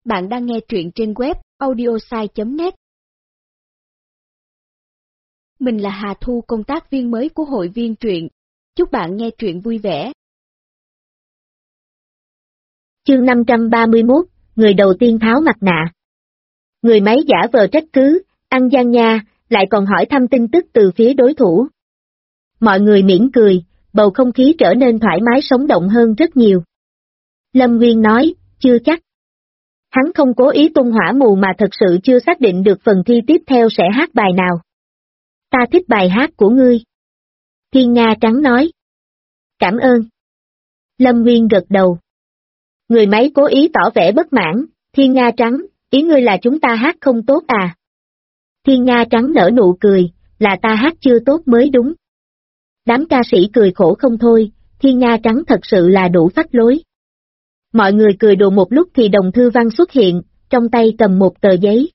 Bạn đang nghe truyện trên web audiosai.net. Mình là Hà Thu, công tác viên mới của hội viên truyện. Chúc bạn nghe truyện vui vẻ. Chương 531, người đầu tiên tháo mặt nạ. Người máy giả vờ trách cứ, ăn gian nha, lại còn hỏi thăm tin tức từ phía đối thủ. Mọi người mỉm cười, bầu không khí trở nên thoải mái sống động hơn rất nhiều. Lâm Nguyên nói, chưa chắc. Hắn không cố ý tung hỏa mù mà thật sự chưa xác định được phần thi tiếp theo sẽ hát bài nào. Ta thích bài hát của ngươi. Thiên Nga Trắng nói. Cảm ơn. Lâm Nguyên gật đầu. Người máy cố ý tỏ vẻ bất mãn, Thiên Nga Trắng, ý ngươi là chúng ta hát không tốt à? Thiên Nga Trắng nở nụ cười, là ta hát chưa tốt mới đúng. Đám ca sĩ cười khổ không thôi, Thiên Nga Trắng thật sự là đủ phách lối. Mọi người cười đùa một lúc thì Đồng Thư Văn xuất hiện, trong tay cầm một tờ giấy.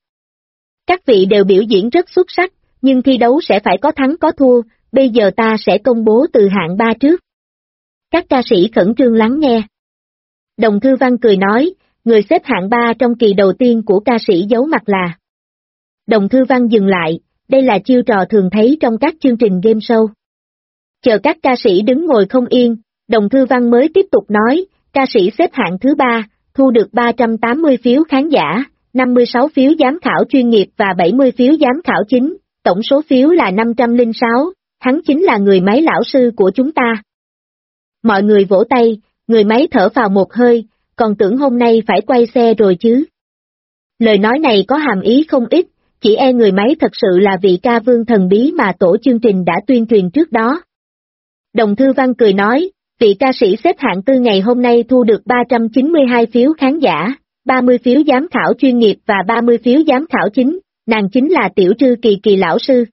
Các vị đều biểu diễn rất xuất sắc, nhưng thi đấu sẽ phải có thắng có thua, bây giờ ta sẽ công bố từ hạng 3 trước. Các ca sĩ khẩn trương lắng nghe. Đồng Thư Văn cười nói, người xếp hạng 3 trong kỳ đầu tiên của ca sĩ giấu mặt là. Đồng Thư Văn dừng lại, đây là chiêu trò thường thấy trong các chương trình game show. Chờ các ca sĩ đứng ngồi không yên, Đồng Thư Văn mới tiếp tục nói, ca sĩ xếp hạng thứ 3, thu được 380 phiếu khán giả, 56 phiếu giám khảo chuyên nghiệp và 70 phiếu giám khảo chính, tổng số phiếu là 506, hắn chính là người máy lão sư của chúng ta. Mọi người vỗ tay, người máy thở phào một hơi, còn tưởng hôm nay phải quay xe rồi chứ. Lời nói này có hàm ý không ít, chỉ e người máy thật sự là vị ca vương thần bí mà tổ chương trình đã tuyên truyền trước đó. Đồng Thư Văn cười nói, vị ca sĩ xếp hạng 4 ngày hôm nay thu được 392 phiếu khán giả, 30 phiếu giám khảo chuyên nghiệp và 30 phiếu giám khảo chính, nàng chính là Tiểu Trư Kỳ Kỳ lão sư.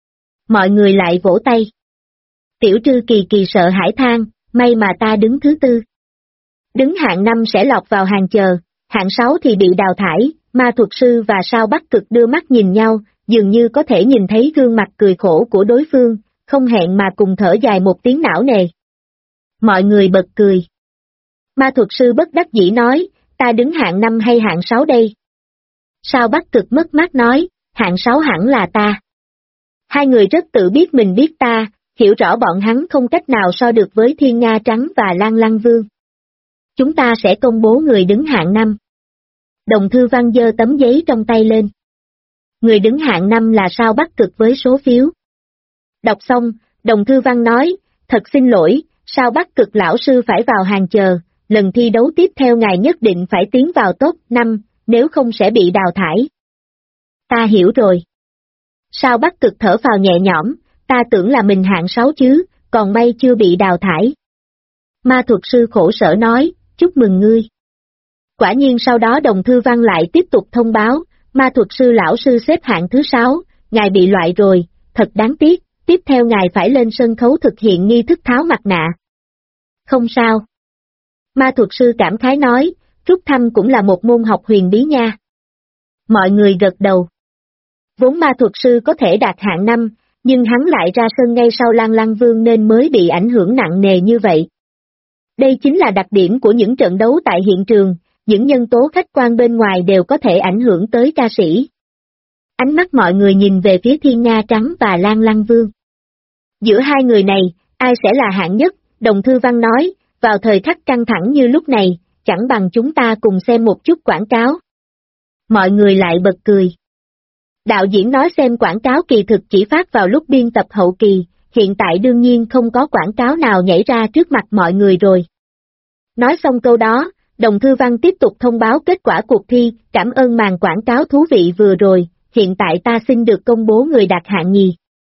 Mọi người lại vỗ tay. Tiểu Trư Kỳ Kỳ sợ hãi than, may mà ta đứng thứ 4. Đứng hạng 5 sẽ lọt vào hàng chờ, hạng 6 thì bị đào thải, Ma Thuật Sư và Sao Bắc Cực đưa mắt nhìn nhau, dường như có thể nhìn thấy gương mặt cười khổ của đối phương, không hẹn mà cùng thở dài một tiếng não nề. Mọi người bật cười. Ma Thuật Sư bất đắc dĩ nói, ta đứng hạng 5 hay hạng 6 đây? Sao Bắc Cực mất mát nói, hạng 6 hẳn là ta. Hai người rất tự biết mình biết ta, hiểu rõ bọn hắn không cách nào so được với Thiên Nga Trắng và Lan Lăng Vương. Chúng ta sẽ công bố người đứng hạng 5. Đồng Thư Văn giơ tấm giấy trong tay lên. Người đứng hạng 5 là Sao Bắc Cực với số phiếu. Đọc xong, Đồng Thư Văn nói, thật xin lỗi, Sao Bắc Cực lão sư phải vào hàng chờ, lần thi đấu tiếp theo ngài nhất định phải tiến vào top 5, nếu không sẽ bị đào thải. Ta hiểu rồi. Sao Bắc Cực thở phào nhẹ nhõm, ta tưởng là mình hạng 6 chứ, còn may chưa bị đào thải. Ma Thuật Sư khổ sở nói, chúc mừng ngươi. Quả nhiên sau đó Đồng Thư Văn lại tiếp tục thông báo, Ma Thuật Sư lão sư xếp hạng thứ 6, ngài bị loại rồi, thật đáng tiếc, tiếp theo ngài phải lên sân khấu thực hiện nghi thức tháo mặt nạ. Không sao. Ma Thuật Sư cảm khái nói, rút thăm cũng là một môn học huyền bí nha. Mọi người gật đầu. Vốn Ma Thuật Sư có thể đạt hạng 5, nhưng hắn lại ra sân ngay sau Lan Lăng Vương nên mới bị ảnh hưởng nặng nề như vậy. Đây chính là đặc điểm của những trận đấu tại hiện trường, những nhân tố khách quan bên ngoài đều có thể ảnh hưởng tới ca sĩ. Ánh mắt mọi người nhìn về phía Thiên Nga Trắng và Lan Lăng Vương. Giữa hai người này, ai sẽ là hạng nhất, Đồng Thư Văn nói, vào thời khắc căng thẳng như lúc này, chẳng bằng chúng ta cùng xem một chút quảng cáo. Mọi người lại bật cười. Đạo diễn nói xem quảng cáo kỳ thực chỉ phát vào lúc biên tập hậu kỳ, hiện tại đương nhiên không có quảng cáo nào nhảy ra trước mặt mọi người rồi. Nói xong câu đó, Đồng Thư Văn tiếp tục thông báo kết quả cuộc thi, cảm ơn màn quảng cáo thú vị vừa rồi, hiện tại ta xin được công bố người đạt hạng nhì.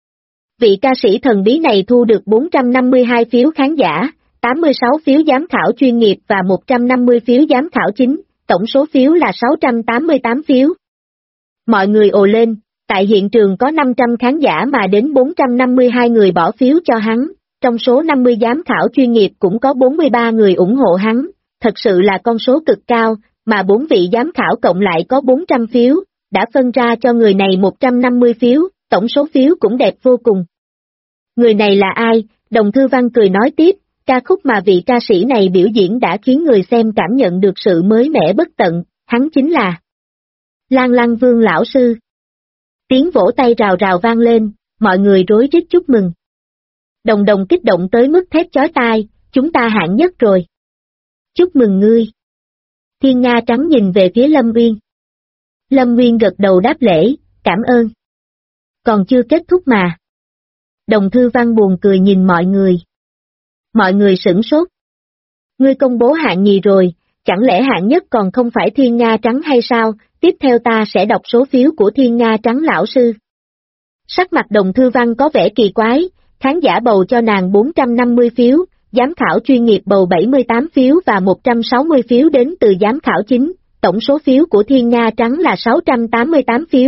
Vị ca sĩ thần bí này thu được 452 phiếu khán giả, 86 phiếu giám khảo chuyên nghiệp và 150 phiếu giám khảo chính, tổng số phiếu là 688 phiếu. Mọi người ồ lên, tại hiện trường có 500 khán giả mà đến 452 người bỏ phiếu cho hắn, trong số 50 giám khảo chuyên nghiệp cũng có 43 người ủng hộ hắn, thật sự là con số cực cao, mà 4 vị giám khảo cộng lại có 400 phiếu, đã phân ra cho người này 150 phiếu, tổng số phiếu cũng đẹp vô cùng. Người này là ai? Đồng Thư Văn cười nói tiếp, ca khúc mà vị ca sĩ này biểu diễn đã khiến người xem cảm nhận được sự mới mẻ bất tận, hắn chính là Lan Lăng Vương lão sư. Tiếng vỗ tay rào rào vang lên, mọi người rối rít chúc mừng. Đồng Đồng kích động tới mức thét chói tai, chúng ta hạng nhất rồi. Chúc mừng ngươi. Thiên Nga Trắng nhìn về phía Lâm Nguyên. Lâm Nguyên gật đầu đáp lễ, cảm ơn. Còn chưa kết thúc mà. Đồng Thư Văn buồn cười nhìn mọi người. Mọi người sửng sốt. Ngươi công bố hạng nhì rồi, chẳng lẽ hạng nhất còn không phải Thiên Nga Trắng hay sao? Tiếp theo ta sẽ đọc số phiếu của Thiên Nga Trắng lão sư. Sắc mặt Đồng Thư Văn có vẻ kỳ quái, khán giả bầu cho nàng 450 phiếu, giám khảo chuyên nghiệp bầu 78 phiếu và 160 phiếu đến từ giám khảo chính, tổng số phiếu của Thiên Nga Trắng là 688 phiếu.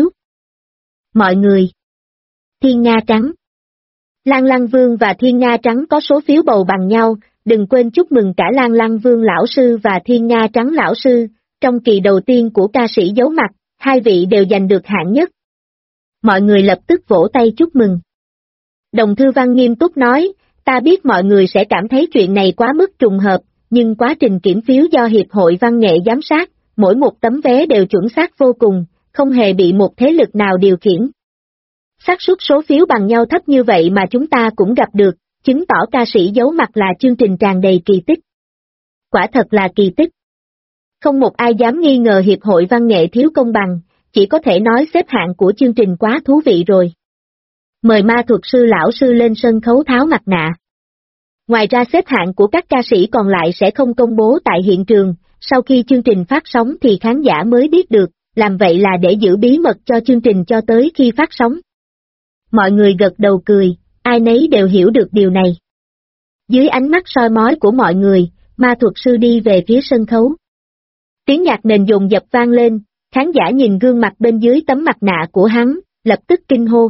Mọi người. Thiên Nga Trắng. Lan Lăng Vương và Thiên Nga Trắng có số phiếu bầu bằng nhau, đừng quên chúc mừng cả Lan Lăng Vương lão sư và Thiên Nga Trắng lão sư, trong kỳ đầu tiên của ca sĩ giấu mặt, hai vị đều giành được hạng nhất. Mọi người lập tức vỗ tay chúc mừng. Đồng Thư Văn nghiêm túc nói, ta biết mọi người sẽ cảm thấy chuyện này quá mức trùng hợp, nhưng quá trình kiểm phiếu do Hiệp hội Văn nghệ giám sát, mỗi một tấm vé đều chuẩn xác vô cùng, không hề bị một thế lực nào điều khiển. Xác suất số phiếu bằng nhau thấp như vậy mà chúng ta cũng gặp được, chứng tỏ ca sĩ giấu mặt là chương trình tràn đầy kỳ tích. Quả thật là kỳ tích. Không một ai dám nghi ngờ Hiệp hội Văn nghệ thiếu công bằng, chỉ có thể nói xếp hạng của chương trình quá thú vị rồi. Mời ma thuật sư lão sư lên sân khấu tháo mặt nạ. Ngoài ra xếp hạng của các ca sĩ còn lại sẽ không công bố tại hiện trường, sau khi chương trình phát sóng thì khán giả mới biết được, làm vậy là để giữ bí mật cho chương trình cho tới khi phát sóng. Mọi người gật đầu cười, ai nấy đều hiểu được điều này. Dưới ánh mắt soi mói của mọi người, ma thuật sư đi về phía sân khấu. Tiếng nhạc nền dồn dập vang lên, khán giả nhìn gương mặt bên dưới tấm mặt nạ của hắn, lập tức kinh hô.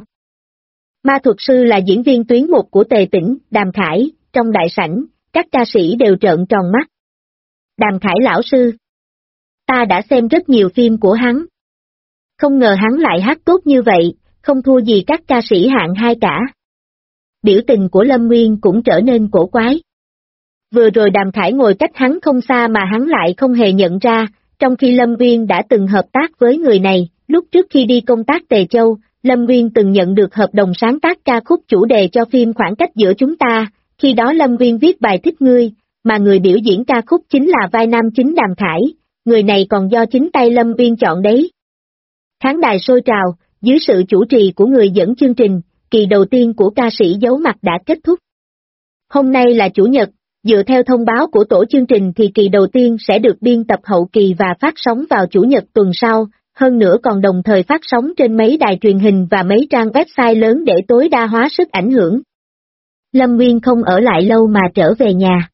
Ma thuật sư là diễn viên tuyến một của Tề Tĩnh, Đàm Khải, trong đại sảnh, các ca sĩ đều trợn tròn mắt. Đàm Khải lão sư. Ta đã xem rất nhiều phim của hắn. Không ngờ hắn lại hát tốt như vậy, không thua gì các ca sĩ hạng hai cả. Biểu tình của Lâm Nguyên cũng trở nên cổ quái. Vừa rồi Đàm Khải ngồi cách hắn không xa mà hắn lại không hề nhận ra, trong khi Lâm Nguyên đã từng hợp tác với người này, lúc trước khi đi công tác Tề Châu, Lâm Nguyên từng nhận được hợp đồng sáng tác ca khúc chủ đề cho phim Khoảng cách giữa chúng ta, khi đó Lâm Nguyên viết bài Thích ngươi, mà người biểu diễn ca khúc chính là vai nam chính Đàm Khải, người này còn do chính tay Lâm Nguyên chọn đấy. Khán đài sôi trào, dưới sự chủ trì của người dẫn chương trình, kỳ đầu tiên của ca sĩ giấu mặt đã kết thúc. Hôm nay là Chủ nhật, dựa theo thông báo của tổ chương trình thì kỳ đầu tiên sẽ được biên tập hậu kỳ và phát sóng vào Chủ nhật tuần sau, hơn nữa còn đồng thời phát sóng trên mấy đài truyền hình và mấy trang website lớn để tối đa hóa sức ảnh hưởng. Lâm Nguyên không ở lại lâu mà trở về nhà.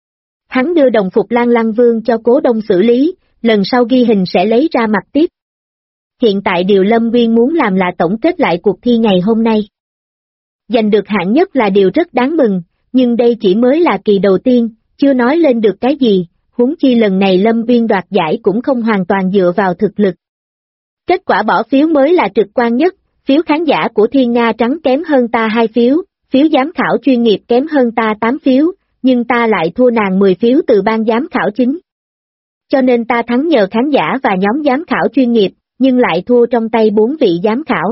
Hắn đưa đồng phục Lan Lăng Vương cho Cố Đông xử lý, lần sau ghi hình sẽ lấy ra mặt tiếp. Hiện tại điều Lâm Nguyên muốn làm là tổng kết lại cuộc thi ngày hôm nay. Giành được hạng nhất là điều rất đáng mừng, nhưng đây chỉ mới là kỳ đầu tiên, chưa nói lên được cái gì, huống chi lần này Lâm Nguyên đoạt giải cũng không hoàn toàn dựa vào thực lực. Kết quả bỏ phiếu mới là trực quan nhất, phiếu khán giả của Thiên Nga Trắng kém hơn ta 2 phiếu, phiếu giám khảo chuyên nghiệp kém hơn ta 8 phiếu, nhưng ta lại thua nàng 10 phiếu từ ban giám khảo chính. Cho nên ta thắng nhờ khán giả và nhóm giám khảo chuyên nghiệp, nhưng lại thua trong tay 4 vị giám khảo.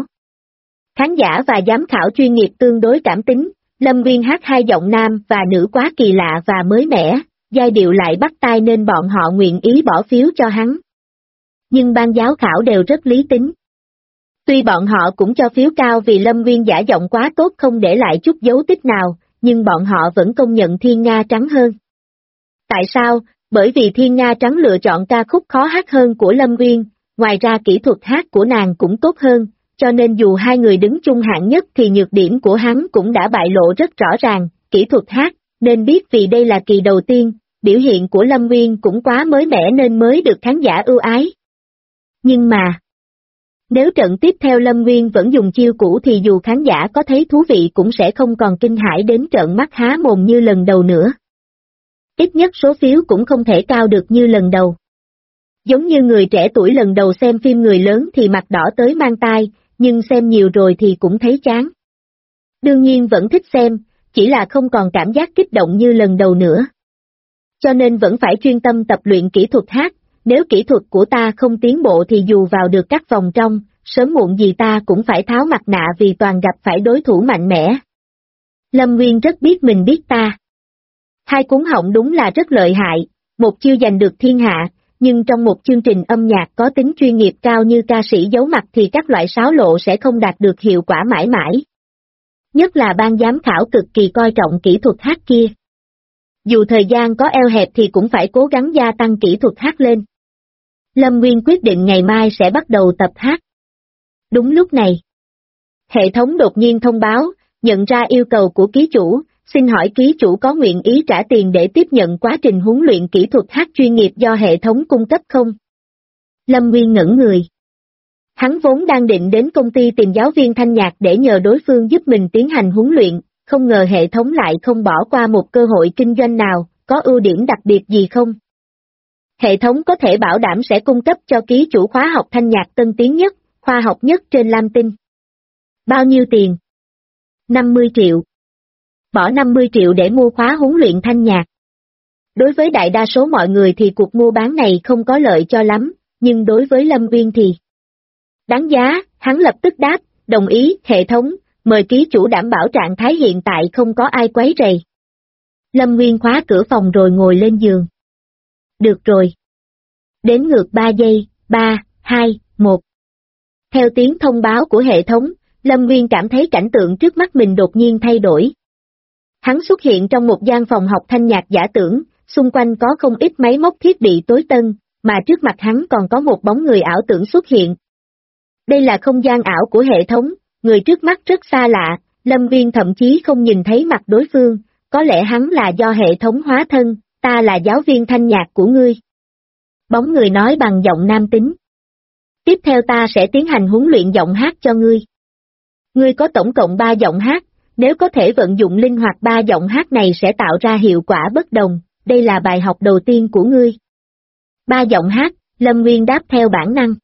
Khán giả và giám khảo chuyên nghiệp tương đối cảm tính, Lâm Nguyên hát 2 giọng nam và nữ quá kỳ lạ và mới mẻ, giai điệu lại bắt tai nên bọn họ nguyện ý bỏ phiếu cho hắn. Nhưng ban giám khảo đều rất lý tính. Tuy bọn họ cũng cho phiếu cao vì Lâm Nguyên giả giọng quá tốt không để lại chút dấu tích nào, nhưng bọn họ vẫn công nhận Thiên Nga Trắng hơn. Tại sao? Bởi vì Thiên Nga Trắng lựa chọn ca khúc khó hát hơn của Lâm Nguyên, ngoài ra kỹ thuật hát của nàng cũng tốt hơn, cho nên dù hai người đứng chung hạng nhất thì nhược điểm của hắn cũng đã bại lộ rất rõ ràng, kỹ thuật hát, nên biết vì đây là kỳ đầu tiên, biểu hiện của Lâm Nguyên cũng quá mới mẻ nên mới được khán giả ưu ái. Nhưng mà, nếu trận tiếp theo Lâm Nguyên vẫn dùng chiêu cũ thì dù khán giả có thấy thú vị cũng sẽ không còn kinh hãi đến trợn mắt há mồm như lần đầu nữa. Ít nhất số phiếu cũng không thể cao được như lần đầu. Giống như người trẻ tuổi lần đầu xem phim người lớn thì mặt đỏ tới mang tai, nhưng xem nhiều rồi thì cũng thấy chán. Đương nhiên vẫn thích xem, chỉ là không còn cảm giác kích động như lần đầu nữa. Cho nên vẫn phải chuyên tâm tập luyện kỹ thuật hát, nếu kỹ thuật của ta không tiến bộ thì dù vào được các vòng trong, sớm muộn gì ta cũng phải tháo mặt nạ vì toàn gặp phải đối thủ mạnh mẽ. Lâm Nguyên rất biết mình biết ta. Hai cuốn họng đúng là rất lợi hại, một chiêu giành được thiên hạ, nhưng trong một chương trình âm nhạc có tính chuyên nghiệp cao như ca sĩ giấu mặt thì các loại sáo lộ sẽ không đạt được hiệu quả mãi mãi. Nhất là ban giám khảo cực kỳ coi trọng kỹ thuật hát kia. Dù thời gian có eo hẹp thì cũng phải cố gắng gia tăng kỹ thuật hát lên. Lâm Nguyên quyết định ngày mai sẽ bắt đầu tập hát. Đúng lúc này, hệ thống đột nhiên thông báo, nhận ra yêu cầu của ký chủ, xin hỏi ký chủ có nguyện ý trả tiền để tiếp nhận quá trình huấn luyện kỹ thuật hát chuyên nghiệp do hệ thống cung cấp không? Lâm Nguyên ngẩn người. Hắn vốn đang định đến công ty tìm giáo viên thanh nhạc để nhờ đối phương giúp mình tiến hành huấn luyện, không ngờ hệ thống lại không bỏ qua một cơ hội kinh doanh nào, có ưu điểm đặc biệt gì không? Hệ thống có thể bảo đảm sẽ cung cấp cho ký chủ khóa học thanh nhạc tân tiến nhất, khoa học nhất trên Lam Tinh. Bao nhiêu tiền? 50 triệu. Bỏ 50 triệu để mua khóa huấn luyện thanh nhạc. Đối với đại đa số mọi người thì cuộc mua bán này không có lợi cho lắm, nhưng đối với Lâm Nguyên thì đáng giá. Hắn lập tức đáp, đồng ý. Hệ thống, mời ký chủ đảm bảo trạng thái hiện tại không có ai quấy rầy. Lâm Nguyên khóa cửa phòng rồi ngồi lên giường. Được rồi. Đếm ngược 3 giây, 3, 2, 1. Theo tiếng thông báo của hệ thống, Lâm Nguyên cảm thấy cảnh tượng trước mắt mình đột nhiên thay đổi. Hắn xuất hiện trong một gian phòng học thanh nhạc giả tưởng, xung quanh có không ít máy móc thiết bị tối tân, mà trước mặt hắn còn có một bóng người ảo tưởng xuất hiện. Đây là không gian ảo của hệ thống, người trước mắt rất xa lạ, Lâm Nguyên thậm chí không nhìn thấy mặt đối phương, có lẽ hắn là do hệ thống hóa thân, ta là giáo viên thanh nhạc của ngươi. Bóng người nói bằng giọng nam tính. Tiếp theo ta sẽ tiến hành huấn luyện giọng hát cho ngươi. Ngươi có tổng cộng 3 giọng hát, nếu có thể vận dụng linh hoạt 3 giọng hát này sẽ tạo ra hiệu quả bất đồng, đây là bài học đầu tiên của ngươi. 3 giọng hát, Lâm Nguyên đáp theo bản năng.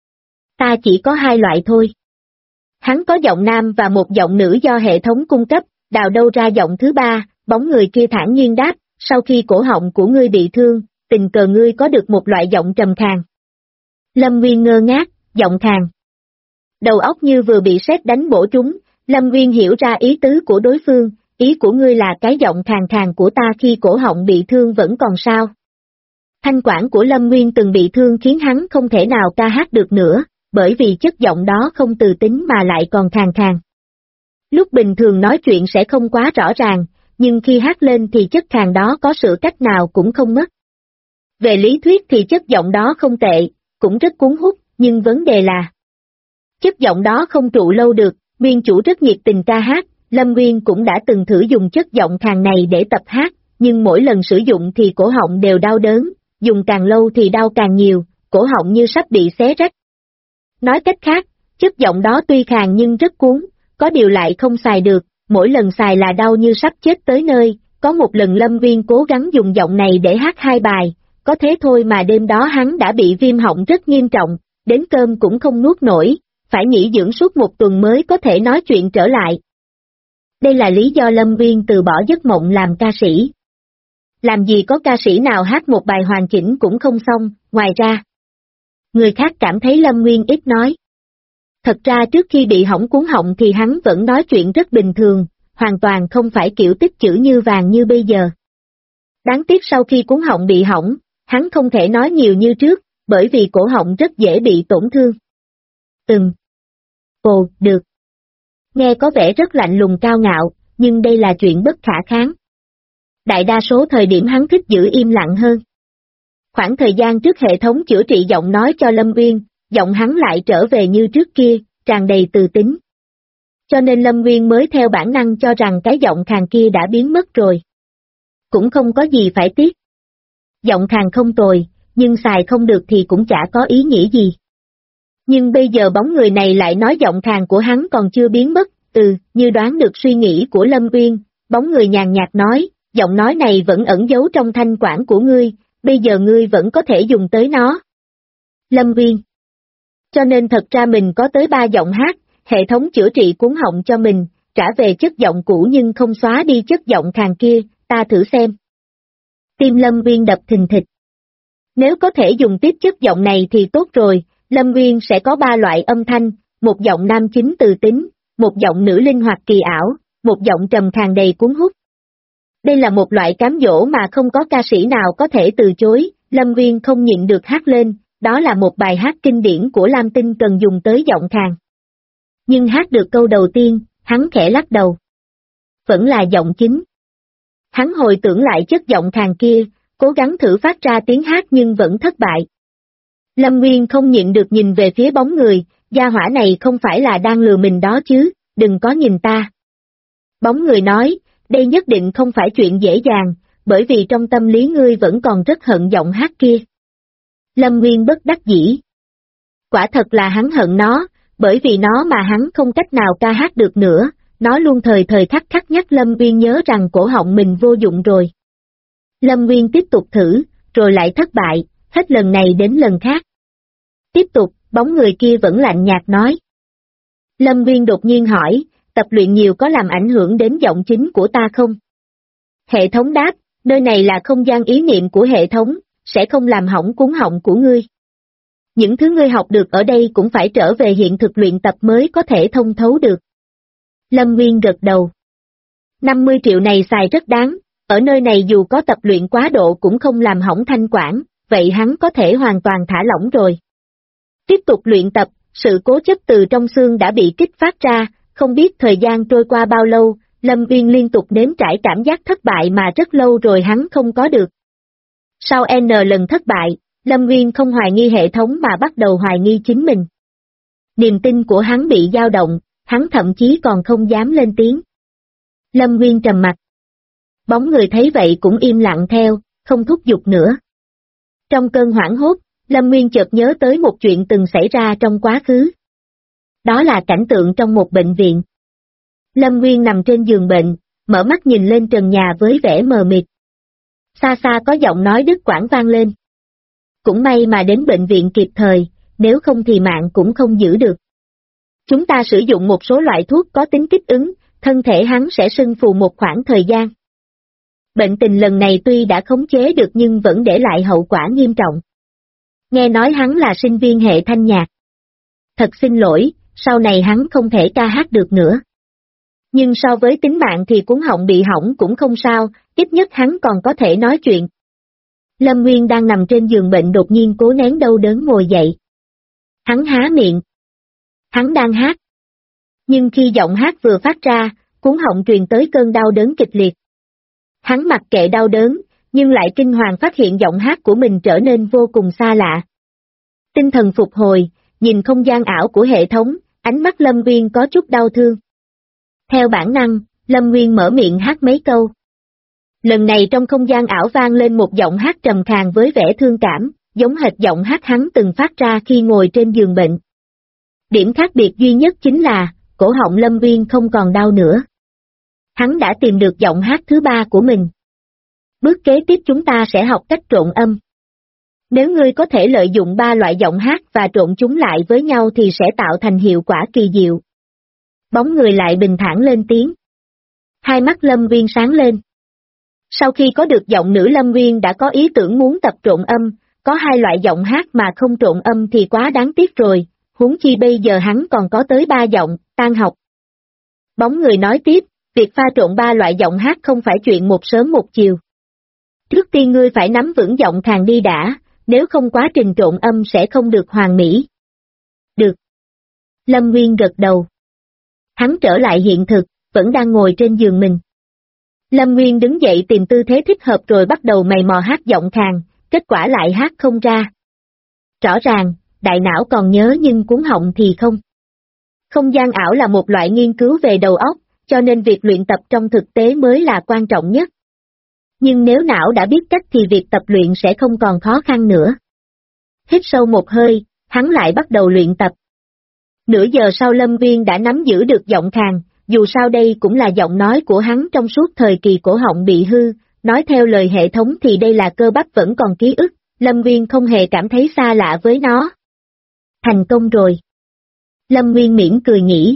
Ta chỉ có 2 loại thôi. Hắn có giọng nam và một giọng nữ do hệ thống cung cấp, đào đâu ra giọng thứ 3, bóng người kia thản nhiên đáp, sau khi cổ họng của ngươi bị thương, tình cờ ngươi có được một loại giọng trầm khàn. Lâm Nguyên ngơ ngác, giọng khàn. Đầu óc như vừa bị sét đánh bổ trúng, Lâm Nguyên hiểu ra ý tứ của đối phương, ý của ngươi là cái giọng khàn khàn của ta khi cổ họng bị thương vẫn còn sao. Thanh quản của Lâm Nguyên từng bị thương khiến hắn không thể nào ca hát được nữa, bởi vì chất giọng đó không từ tính mà lại còn khàn khàn. Lúc bình thường nói chuyện sẽ không quá rõ ràng, nhưng khi hát lên thì chất khàn đó có sự cách nào cũng không mất. Về lý thuyết thì chất giọng đó không tệ, cũng rất cuốn hút, nhưng vấn đề là chất giọng đó không trụ lâu được, nguyên chủ rất nhiệt tình ca hát, Lâm Nguyên cũng đã từng thử dùng chất giọng khàn này để tập hát, nhưng mỗi lần sử dụng thì cổ họng đều đau đớn, dùng càng lâu thì đau càng nhiều, cổ họng như sắp bị xé rách. Nói cách khác, chất giọng đó tuy khàn nhưng rất cuốn, có điều lại không xài được, mỗi lần xài là đau như sắp chết tới nơi, có một lần Lâm Nguyên cố gắng dùng giọng này để hát 2 bài, có thế thôi mà đêm đó hắn đã bị viêm họng rất nghiêm trọng, đến cơm cũng không nuốt nổi, phải nghỉ dưỡng suốt 1 tuần mới có thể nói chuyện trở lại. Đây là lý do Lâm Nguyên từ bỏ giấc mộng làm ca sĩ. Làm gì có ca sĩ nào hát một bài hoàn chỉnh cũng không xong, ngoài ra. Người khác cảm thấy Lâm Nguyên ít nói. Thật ra trước khi bị hỏng cuốn họng thì hắn vẫn nói chuyện rất bình thường, hoàn toàn không phải kiểu tích chữ như vàng như bây giờ. Đáng tiếc sau khi cuốn họng bị hỏng, hắn không thể nói nhiều như trước, bởi vì cổ họng rất dễ bị tổn thương. Ồ, được. Nghe có vẻ rất lạnh lùng cao ngạo, nhưng đây là chuyện bất khả kháng. Đại đa số thời điểm hắn thích giữ im lặng hơn. Khoảng thời gian trước hệ thống chữa trị giọng nói cho Lâm Nguyên, giọng hắn lại trở về như trước kia, tràn đầy từ tính. Cho nên Lâm Nguyên mới theo bản năng cho rằng cái giọng khàn kia đã biến mất rồi. Cũng không có gì phải tiếc. Giọng khàn không tồi, nhưng xài không được thì cũng chả có ý nghĩa gì. Nhưng bây giờ bóng người này lại nói giọng khàn của hắn còn chưa biến mất, như đoán được suy nghĩ của Lâm Nguyên, bóng người nhàn nhạt nói, giọng nói này vẫn ẩn giấu trong thanh quản của ngươi, bây giờ ngươi vẫn có thể dùng tới nó. Lâm Nguyên. Cho nên thật ra mình có tới 3 giọng hát, hệ thống chữa trị cuốn họng cho mình, trả về chất giọng cũ nhưng không xóa đi chất giọng khàn kia, ta thử xem. Tim Lâm Nguyên đập thình thịch. Nếu có thể dùng tiếp chất giọng này thì tốt rồi, Lâm Nguyên sẽ có 3 loại âm thanh, một giọng nam chính từ tính, một giọng nữ linh hoạt kỳ ảo, một giọng trầm khàn đầy cuốn hút. Đây là một loại cám dỗ mà không có ca sĩ nào có thể từ chối, Lâm Nguyên không nhịn được hát lên, đó là một bài hát kinh điển của Lam Tinh cần dùng tới giọng khàn. Nhưng hát được câu đầu tiên, hắn khẽ lắc đầu. Vẫn là giọng chính. Hắn hồi tưởng lại chất giọng khàn kia, cố gắng thử phát ra tiếng hát nhưng vẫn thất bại. Lâm Nguyên không nhịn được nhìn về phía bóng người, gia hỏa này không phải là đang lừa mình đó chứ, đừng có nhìn ta. Bóng người nói, đây nhất định không phải chuyện dễ dàng, bởi vì trong tâm lý ngươi vẫn còn rất hận giọng hát kia. Lâm Nguyên bất đắc dĩ. Quả thật là hắn hận nó, bởi vì nó mà hắn không cách nào ca hát được nữa, nó luôn thời thời khắc khắc nhắc Lâm Nguyên nhớ rằng cổ họng mình vô dụng rồi. Lâm Nguyên tiếp tục thử, rồi lại thất bại, hết lần này đến lần khác. Tiếp tục, bóng người kia vẫn lạnh nhạt nói. Lâm Nguyên đột nhiên hỏi, tập luyện nhiều có làm ảnh hưởng đến giọng chính của ta không? Hệ thống đáp, nơi này là không gian ý niệm của hệ thống, sẽ không làm hỏng cuống họng của ngươi. Những thứ ngươi học được ở đây cũng phải trở về hiện thực luyện tập mới có thể thông thấu được. Lâm Nguyên gật đầu. 50 triệu này xài rất đáng, ở nơi này dù có tập luyện quá độ cũng không làm hỏng thanh quản, vậy hắn có thể hoàn toàn thả lỏng rồi. Tiếp tục luyện tập, sự cố chấp từ trong xương đã bị kích phát ra, không biết thời gian trôi qua bao lâu, Lâm Nguyên liên tục nếm trải cảm giác thất bại mà rất lâu rồi hắn không có được. Sau N lần thất bại, Lâm Nguyên không hoài nghi hệ thống mà bắt đầu hoài nghi chính mình. Niềm tin của hắn bị dao động, hắn thậm chí còn không dám lên tiếng. Lâm Nguyên trầm mặt. Bóng người thấy vậy cũng im lặng theo, không thúc giục nữa. Trong cơn hoảng hốt, Lâm Nguyên chợt nhớ tới một chuyện từng xảy ra trong quá khứ. Đó là cảnh tượng trong một bệnh viện. Lâm Nguyên nằm trên giường bệnh, mở mắt nhìn lên trần nhà với vẻ mờ mịt. Xa xa có giọng nói đứt quãng vang lên. Cũng may mà đến bệnh viện kịp thời, nếu không thì mạng cũng không giữ được. Chúng ta sử dụng một số loại thuốc có tính kích ứng, thân thể hắn sẽ sưng phù một khoảng thời gian. Bệnh tình lần này tuy đã khống chế được nhưng vẫn để lại hậu quả nghiêm trọng. Nghe nói hắn là sinh viên hệ thanh nhạc. Thật xin lỗi, sau này hắn không thể ca hát được nữa. Nhưng so với tính mạng thì cuống họng bị hỏng cũng không sao, ít nhất hắn còn có thể nói chuyện. Lâm Nguyên đang nằm trên giường bệnh đột nhiên cố nén đau đớn ngồi dậy. Hắn há miệng. Hắn đang hát. Nhưng khi giọng hát vừa phát ra, cuống họng truyền tới cơn đau đớn kịch liệt. Hắn mặc kệ đau đớn, nhưng lại kinh hoàng phát hiện giọng hát của mình trở nên vô cùng xa lạ. Tinh thần phục hồi, nhìn không gian ảo của hệ thống, ánh mắt Lâm Nguyên có chút đau thương. Theo bản năng, Lâm Nguyên mở miệng hát mấy câu. Lần này trong không gian ảo vang lên một giọng hát trầm khàn với vẻ thương cảm, giống hệt giọng hát hắn từng phát ra khi ngồi trên giường bệnh. Điểm khác biệt duy nhất chính là, cổ họng Lâm Nguyên không còn đau nữa. Hắn đã tìm được giọng hát thứ 3 của mình. Bước kế tiếp chúng ta sẽ học cách trộn âm. Nếu ngươi có thể lợi dụng 3 loại giọng hát và trộn chúng lại với nhau thì sẽ tạo thành hiệu quả kỳ diệu. Bóng người lại bình thản lên tiếng. Hai mắt Lâm Nguyên sáng lên. Sau khi có được giọng nữ Lâm Nguyên đã có ý tưởng muốn tập trộn âm, có 2 loại giọng hát mà không trộn âm thì quá đáng tiếc rồi, huống chi bây giờ hắn còn có tới 3 giọng, tan học. Bóng người nói tiếp, việc pha trộn 3 loại giọng hát không phải chuyện một sớm một chiều. Trước tiên ngươi phải nắm vững giọng khàn đi đã, nếu không quá trình trộn âm sẽ không được hoàn mỹ. Được. Lâm Nguyên gật đầu. Hắn trở lại hiện thực, vẫn đang ngồi trên giường mình. Lâm Nguyên đứng dậy tìm tư thế thích hợp rồi bắt đầu mày mò hát giọng khàn, kết quả lại hát không ra. Rõ ràng, đại não còn nhớ nhưng cuống họng thì không. Không gian ảo là một loại nghiên cứu về đầu óc, cho nên việc luyện tập trong thực tế mới là quan trọng nhất. Nhưng nếu não đã biết cách thì việc tập luyện sẽ không còn khó khăn nữa. Hít sâu một hơi, hắn lại bắt đầu luyện tập. Nửa giờ sau Lâm Nguyên đã nắm giữ được giọng khàn, dù sao đây cũng là giọng nói của hắn trong suốt thời kỳ cổ họng bị hư, nói theo lời hệ thống thì đây là cơ bắp vẫn còn ký ức, Lâm Nguyên không hề cảm thấy xa lạ với nó. Thành công rồi. Lâm Nguyên mỉm cười nghĩ.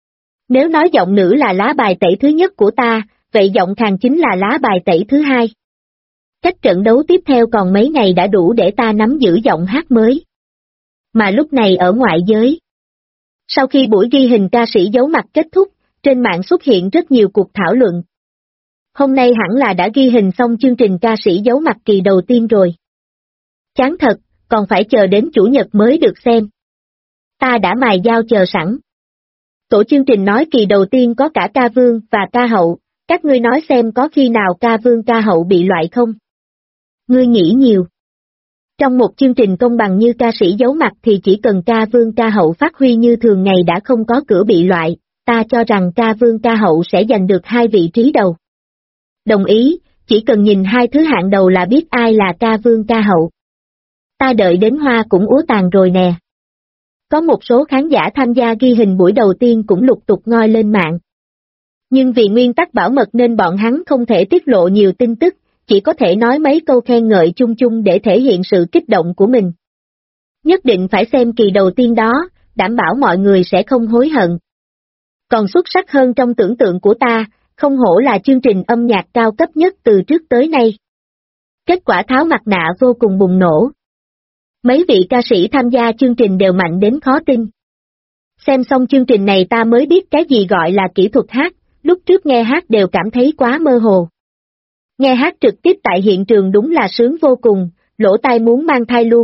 Nếu nói giọng nữ là lá bài tẩy thứ nhất của ta, vậy giọng khàn chính là lá bài tẩy thứ 2. Cách trận đấu tiếp theo còn mấy ngày đã đủ để ta nắm giữ giọng hát mới. Mà lúc này ở ngoại giới. Sau khi buổi ghi hình ca sĩ giấu mặt kết thúc, trên mạng xuất hiện rất nhiều cuộc thảo luận. Hôm nay hẳn là đã ghi hình xong chương trình ca sĩ giấu mặt kỳ đầu tiên rồi. Chán thật, còn phải chờ đến chủ nhật mới được xem. Ta đã mài dao chờ sẵn. Tổ chương trình nói kỳ đầu tiên có cả ca vương và ca hậu, các ngươi nói xem có khi nào ca vương ca hậu bị loại không? Ngươi nghĩ nhiều. Trong một chương trình công bằng như ca sĩ giấu mặt thì chỉ cần ca vương ca hậu phát huy như thường ngày đã không có cửa bị loại, ta cho rằng ca vương ca hậu sẽ giành được 2 vị trí đầu. Đồng ý, chỉ cần nhìn 2 thứ hạng đầu là biết ai là ca vương ca hậu. Ta đợi đến hoa cũng úa tàn rồi nè. Có một số khán giả tham gia ghi hình buổi đầu tiên cũng lục tục ngoi lên mạng. Nhưng vì nguyên tắc bảo mật nên bọn hắn không thể tiết lộ nhiều tin tức, chỉ có thể nói mấy câu khen ngợi chung chung để thể hiện sự kích động của mình. Nhất định phải xem kỳ đầu tiên đó, đảm bảo mọi người sẽ không hối hận. Còn xuất sắc hơn trong tưởng tượng của ta, không hổ là chương trình âm nhạc cao cấp nhất từ trước tới nay. Kết quả tháo mặt nạ vô cùng bùng nổ. Mấy vị ca sĩ tham gia chương trình đều mạnh đến khó tin. Xem xong chương trình này ta mới biết cái gì gọi là kỹ thuật hát, lúc trước nghe hát đều cảm thấy quá mơ hồ. Nghe hát trực tiếp tại hiện trường đúng là sướng vô cùng, lỗ tai muốn mang thai luôn.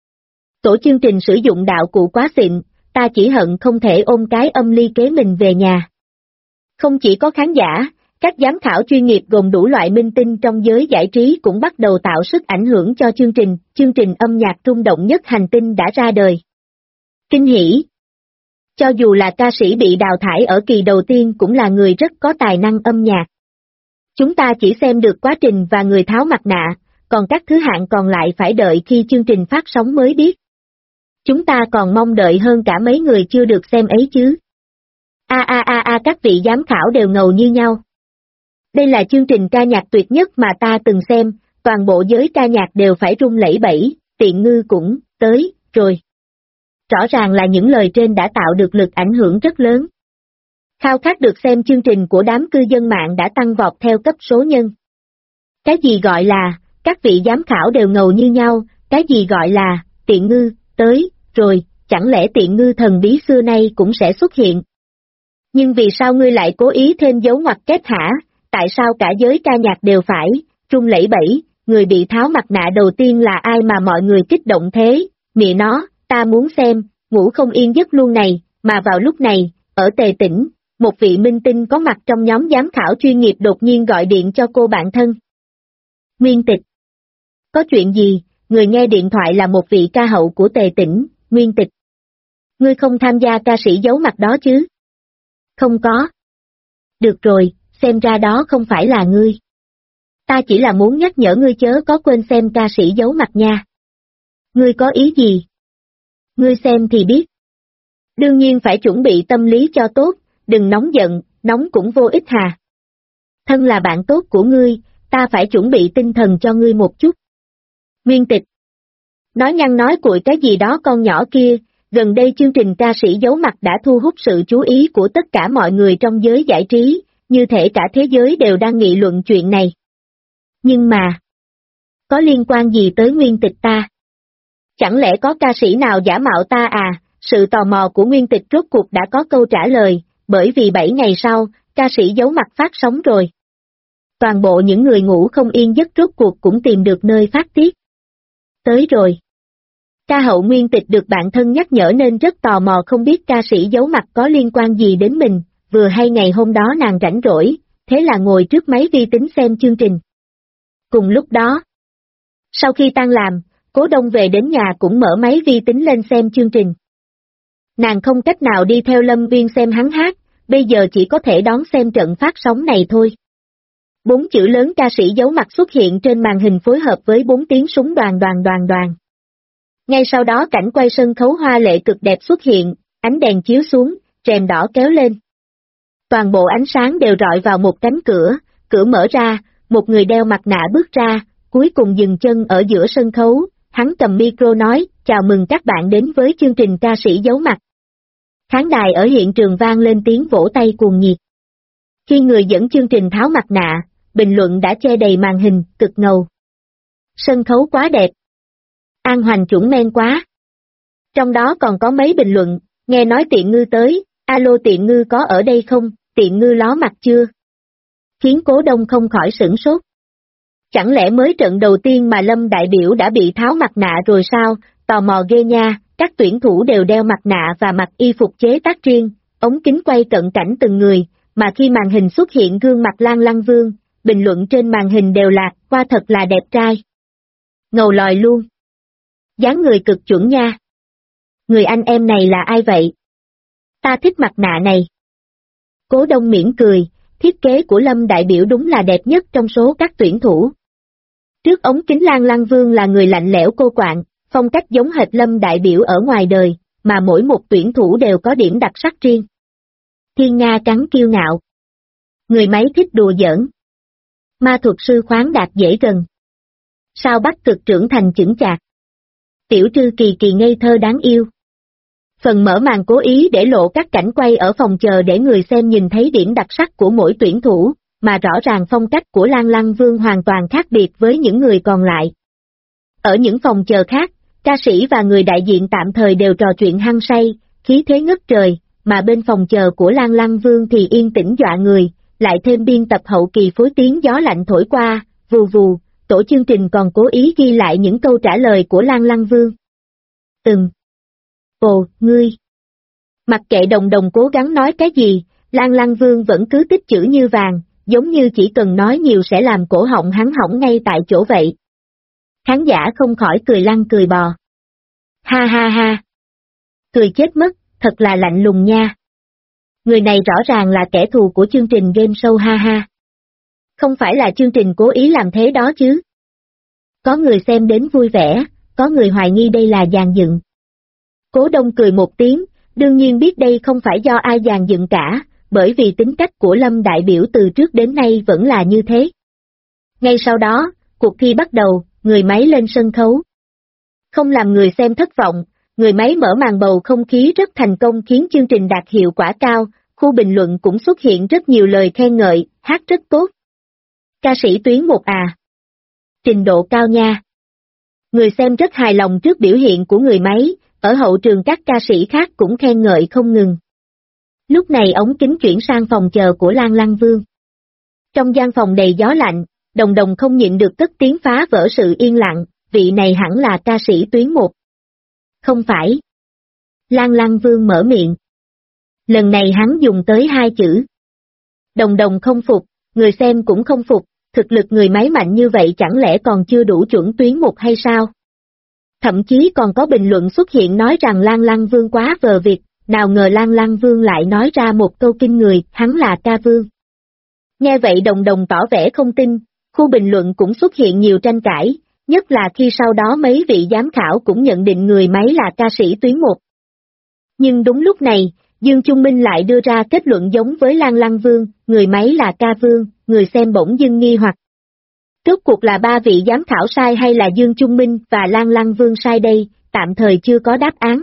Tổ chương trình sử dụng đạo cụ quá xịn, ta chỉ hận không thể ôm cái âm ly kế mình về nhà. Không chỉ có khán giả, các giám khảo chuyên nghiệp gồm đủ loại minh tinh trong giới giải trí cũng bắt đầu tạo sức ảnh hưởng cho chương trình âm nhạc rung động nhất hành tinh đã ra đời. Kinh hỉ! Cho dù là ca sĩ bị đào thải ở kỳ đầu tiên cũng là người rất có tài năng âm nhạc. Chúng ta chỉ xem được quá trình và người tháo mặt nạ, còn các thứ hạng còn lại phải đợi khi chương trình phát sóng mới biết. Chúng ta còn mong đợi hơn cả mấy người chưa được xem ấy chứ. Các vị giám khảo đều ngầu như nhau. Đây là chương trình ca nhạc tuyệt nhất mà ta từng xem, toàn bộ giới ca nhạc đều phải run lẩy bẩy, Tiện Ngư cũng tới rồi. Rõ ràng là những lời trên đã tạo được lực ảnh hưởng rất lớn. Khao khát được xem chương trình của đám cư dân mạng đã tăng vọt theo cấp số nhân. Cái gì gọi là, các vị giám khảo đều ngầu như nhau, cái gì gọi là, Tiện Ngư, tới, rồi, chẳng lẽ Tiện Ngư thần bí xưa nay cũng sẽ xuất hiện? Nhưng vì sao ngươi lại cố ý thêm dấu ngoặc kép hả? Tại sao cả giới ca nhạc đều phải, run lẩy bẩy, người bị tháo mặt nạ đầu tiên là ai mà mọi người kích động thế? Mẹ nó, ta muốn xem, ngủ không yên giấc luôn này, mà vào lúc này, ở Tề Tỉnh, một vị minh tinh có mặt trong nhóm giám khảo chuyên nghiệp đột nhiên gọi điện cho cô bạn thân. Nguyên Tịch. Có chuyện gì? Người nghe điện thoại là một vị ca hậu của Tề Tỉnh, Nguyên Tịch. Ngươi không tham gia ca sĩ giấu mặt đó chứ? Không có. Được rồi, xem ra đó không phải là ngươi. Ta chỉ là muốn nhắc nhở ngươi chớ có quên xem ca sĩ giấu mặt nha. Ngươi có ý gì? Ngươi xem thì biết. Đương nhiên phải chuẩn bị tâm lý cho tốt, đừng nóng giận, nóng cũng vô ích hà. Thân là bạn tốt của ngươi, ta phải chuẩn bị tinh thần cho ngươi một chút. Nguyên Tịch. Nói nhăng nói cuội cái gì đó con nhỏ kia, gần đây chương trình ca sĩ giấu mặt đã thu hút sự chú ý của tất cả mọi người trong giới giải trí, như thể cả thế giới đều đang nghị luận chuyện này. Nhưng mà, có liên quan gì tới Nguyên Tịch ta? Chẳng lẽ có ca sĩ nào giả mạo ta à? Sự tò mò của Nguyên Tịch rốt cuộc đã có câu trả lời, bởi vì 7 ngày sau, ca sĩ giấu mặt phát sóng rồi. Toàn bộ những người ngủ không yên giấc rốt cuộc cũng tìm được nơi phát tiết. Tới rồi. Ca hậu Nguyên Tịch được bạn thân nhắc nhở nên rất tò mò không biết ca sĩ giấu mặt có liên quan gì đến mình, vừa hay ngày hôm đó nàng rảnh rỗi, thế là ngồi trước máy vi tính xem chương trình. Cùng lúc đó, sau khi tan làm, Cố Đông về đến nhà cũng mở máy vi tính lên xem chương trình. Nàng không cách nào đi theo Lâm Uyên xem hắn hát, bây giờ chỉ có thể đón xem trận phát sóng này thôi. 4 chữ lớn ca sĩ giấu mặt xuất hiện trên màn hình phối hợp với 4 tiếng súng đoàn. Ngay sau đó cảnh quay sân khấu hoa lệ cực đẹp xuất hiện, ánh đèn chiếu xuống, rèm đỏ kéo lên. Toàn bộ ánh sáng đều rọi vào một cánh cửa, cửa mở ra, một người đeo mặt nạ bước ra, cuối cùng dừng chân ở giữa sân khấu, hắn cầm micro nói, chào mừng các bạn đến với chương trình ca sĩ giấu mặt. Khán đài ở hiện trường vang lên tiếng vỗ tay cuồng nhiệt. Khi người dẫn chương trình tháo mặt nạ, bình luận đã che đầy màn hình, cực ngầu. Sân khấu quá đẹp. An Hoành chuẩn men quá. Trong đó còn có mấy bình luận, nghe nói Tiện Ngư tới, alo Tiện Ngư có ở đây không, Tiện Ngư ló mặt chưa? Khiến Cố Đông không khỏi sửng sốt. Chẳng lẽ mới trận đầu tiên mà Lâm đại biểu đã bị tháo mặt nạ rồi sao, tò mò ghê nha, các tuyển thủ đều đeo mặt nạ và mặc y phục chế tác riêng, ống kính quay cận cảnh từng người, mà khi màn hình xuất hiện gương mặt Lan Lăng Vương, bình luận trên màn hình đều là, qua thật là đẹp trai. Ngầu lòi luôn. Dáng người cực chuẩn nha. Người anh em này là ai vậy? Ta thích mặt nạ này. Cố Đông mỉm cười, thiết kế của Lâm đại biểu đúng là đẹp nhất trong số các tuyển thủ. Trước ống kính Lan Lăng Vương là người lạnh lẽo cô quạng, phong cách giống hệt Lâm đại biểu ở ngoài đời, mà mỗi một tuyển thủ đều có điểm đặc sắc riêng. Thiên Nga trắng kiêu ngạo. Người máy thích đùa giỡn. Ma thuật sư khoáng đạt dễ gần. Sao Bắc Cực trưởng thành chững chạc. Tiểu Trư kỳ kỳ ngây thơ đáng yêu. Phần mở màn cố ý để lộ các cảnh quay ở phòng chờ để người xem nhìn thấy điểm đặc sắc của mỗi tuyển thủ, mà rõ ràng phong cách của Lan Lăng Vương hoàn toàn khác biệt với những người còn lại. Ở những phòng chờ khác, ca sĩ và người đại diện tạm thời đều trò chuyện hăng say, khí thế ngất trời, mà bên phòng chờ của Lan Lăng Vương thì yên tĩnh dọa người, lại thêm biên tập hậu kỳ phối tiếng gió lạnh thổi qua, vù vù, tổ chương trình còn cố ý ghi lại những câu trả lời của Lan Lăng Vương. Ồ, ngươi. Mặc kệ Đồng Đồng cố gắng nói cái gì, Lan Lăng Vương vẫn cứ tích chữ như vàng, giống như chỉ cần nói nhiều sẽ làm cổ họng hắn hỏng ngay tại chỗ vậy. Khán giả không khỏi cười lăn cười bò. Ha ha ha. Cười chết mất, thật là lạnh lùng nha. Người này rõ ràng là kẻ thù của chương trình game show ha ha. Không phải là chương trình cố ý làm thế đó chứ. Có người xem đến vui vẻ, có người hoài nghi đây là dàn dựng. Cố Đông cười một tiếng, đương nhiên biết đây không phải do ai dàn dựng cả, bởi vì tính cách của Lâm đại biểu từ trước đến nay vẫn là như thế. Ngay sau đó, cuộc thi bắt đầu, người máy lên sân khấu. Không làm người xem thất vọng, người máy mở màn bầu không khí rất thành công khiến chương trình đạt hiệu quả cao, khu bình luận cũng xuất hiện rất nhiều lời khen ngợi, hát rất tốt. Ca sĩ Tuyến một à. Trình độ cao nha. Người xem rất hài lòng trước biểu hiện của người máy, ở hậu trường các ca sĩ khác cũng khen ngợi không ngừng. Lúc này ống kính chuyển sang phòng chờ của Lan Lăng Vương. Trong gian phòng đầy gió lạnh, Đồng Đồng không nhịn được cất tiếng phá vỡ sự yên lặng, vị này hẳn là ca sĩ Tuyến một. Không phải. Lan Lăng Vương mở miệng. Lần này hắn dùng tới hai chữ. Đồng Đồng không phục, người xem cũng không phục, thực lực người máy mạnh như vậy chẳng lẽ còn chưa đủ chuẩn Tuyến một hay sao? Thậm chí còn có bình luận xuất hiện nói rằng Lan Lăng Vương quá vờ vịt, nào ngờ Lan Lăng Vương lại nói ra một câu kinh người, hắn là ca vương. Nghe vậy Đồng Đồng tỏ vẻ không tin, khu bình luận cũng xuất hiện nhiều tranh cãi, nhất là khi sau đó mấy vị giám khảo cũng nhận định người máy là ca sĩ Tuyến một. Nhưng đúng lúc này, Dương Trung Minh lại đưa ra kết luận giống với Lan Lăng Vương, người máy là ca vương, người xem bỗng dưng nghi hoặc. Rốt cuộc là ba vị giám khảo sai hay là Dương Trung Minh và Lan Lăng Vương sai đây, tạm thời chưa có đáp án.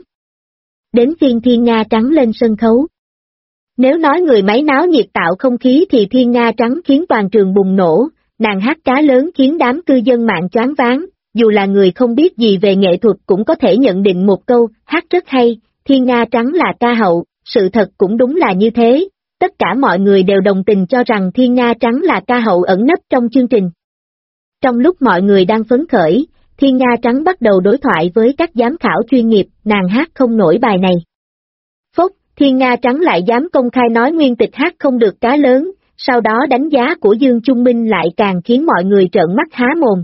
Đến phiên Thiên Nga Trắng lên sân khấu. Nếu nói người máy náo nhiệt tạo không khí thì Thiên Nga Trắng khiến toàn trường bùng nổ, nàng hát cá lớn khiến đám cư dân mạng choáng váng, dù là người không biết gì về nghệ thuật cũng có thể nhận định một câu, hát rất hay, Thiên Nga Trắng là ca hậu, sự thật cũng đúng là như thế, tất cả mọi người đều đồng tình cho rằng Thiên Nga Trắng là ca hậu ẩn nấp trong chương trình. Trong lúc mọi người đang phấn khởi, Thiên Nga Trắng bắt đầu đối thoại với các giám khảo chuyên nghiệp, nàng hát không nổi bài này. Phốc, Thiên Nga Trắng lại dám công khai nói Nguyên Tịch hát không được cá lớn, sau đó đánh giá của Dương Trung Minh lại càng khiến mọi người trợn mắt há mồm.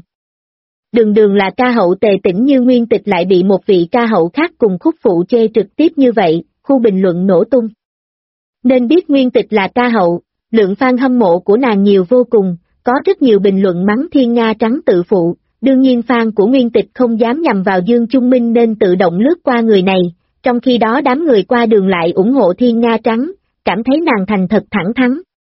Đường là ca hậu tề tỉnh như Nguyên Tịch lại bị một vị ca hậu khác cùng khúc phụ chê trực tiếp như vậy, khu bình luận nổ tung. Nên biết Nguyên Tịch là ca hậu, lượng fan hâm mộ của nàng nhiều vô cùng, có rất nhiều bình luận mắng Thiên Nga Trắng tự phụ, đương nhiên fan của Nguyên Tịch không dám nhằm vào Dương Trung Minh nên tự động lướt qua người này, trong khi đó đám người qua đường lại ủng hộ Thiên Nga Trắng, cảm thấy nàng thành thật thẳng thắn.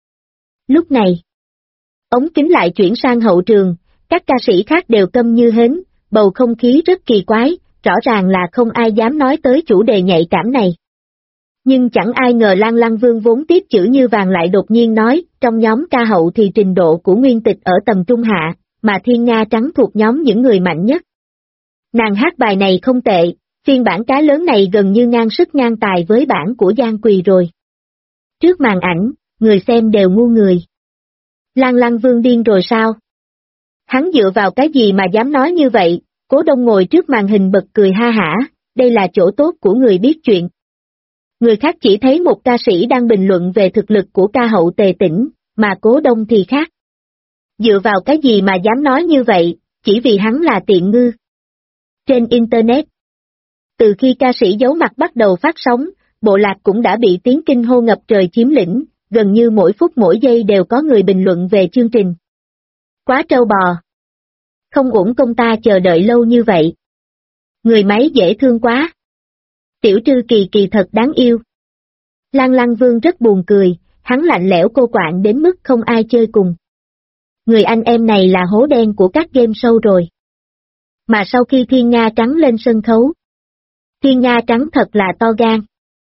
Lúc này, ống kính lại chuyển sang hậu trường, các ca sĩ khác đều câm như hến, bầu không khí rất kỳ quái, rõ ràng là không ai dám nói tới chủ đề nhạy cảm này. Nhưng chẳng ai ngờ Lan Lăng Vương vốn tiếp chữ như vàng lại đột nhiên nói, trong nhóm ca hậu thì trình độ của Nguyên Tịch ở tầm trung hạ, mà Thiên Nga Trắng thuộc nhóm những người mạnh nhất. Nàng hát bài này không tệ, phiên bản cá lớn này gần như ngang sức ngang tài với bản của Giang Quỳ rồi. Trước màn ảnh, người xem đều ngu người. Lan Lăng Vương điên rồi sao? Hắn dựa vào cái gì mà dám nói như vậy? Cố Đông ngồi trước màn hình bật cười ha hả, đây là chỗ tốt của người biết chuyện. Người khác chỉ thấy một ca sĩ đang bình luận về thực lực của ca hậu Tề Tĩnh, mà Cố Đông thì khác. Dựa vào cái gì mà dám nói như vậy, chỉ vì hắn là tiện ngư. Trên Internet, từ khi ca sĩ giấu mặt bắt đầu phát sóng, bộ lạc cũng đã bị tiếng kinh hô ngập trời chiếm lĩnh, gần như mỗi phút mỗi giây đều có người bình luận về chương trình. Quá trâu bò. Không uổng công ta chờ đợi lâu như vậy. Người máy dễ thương quá. Tiểu Trư Kỳ Kỳ thật đáng yêu. Lan Lăng Vương rất buồn cười, hắn lạnh lẽo cô quạng đến mức không ai chơi cùng. Người anh em này là hố đen của các game show rồi. Mà sau khi Thiên Nga Trắng lên sân khấu, Thiên Nga Trắng thật là to gan.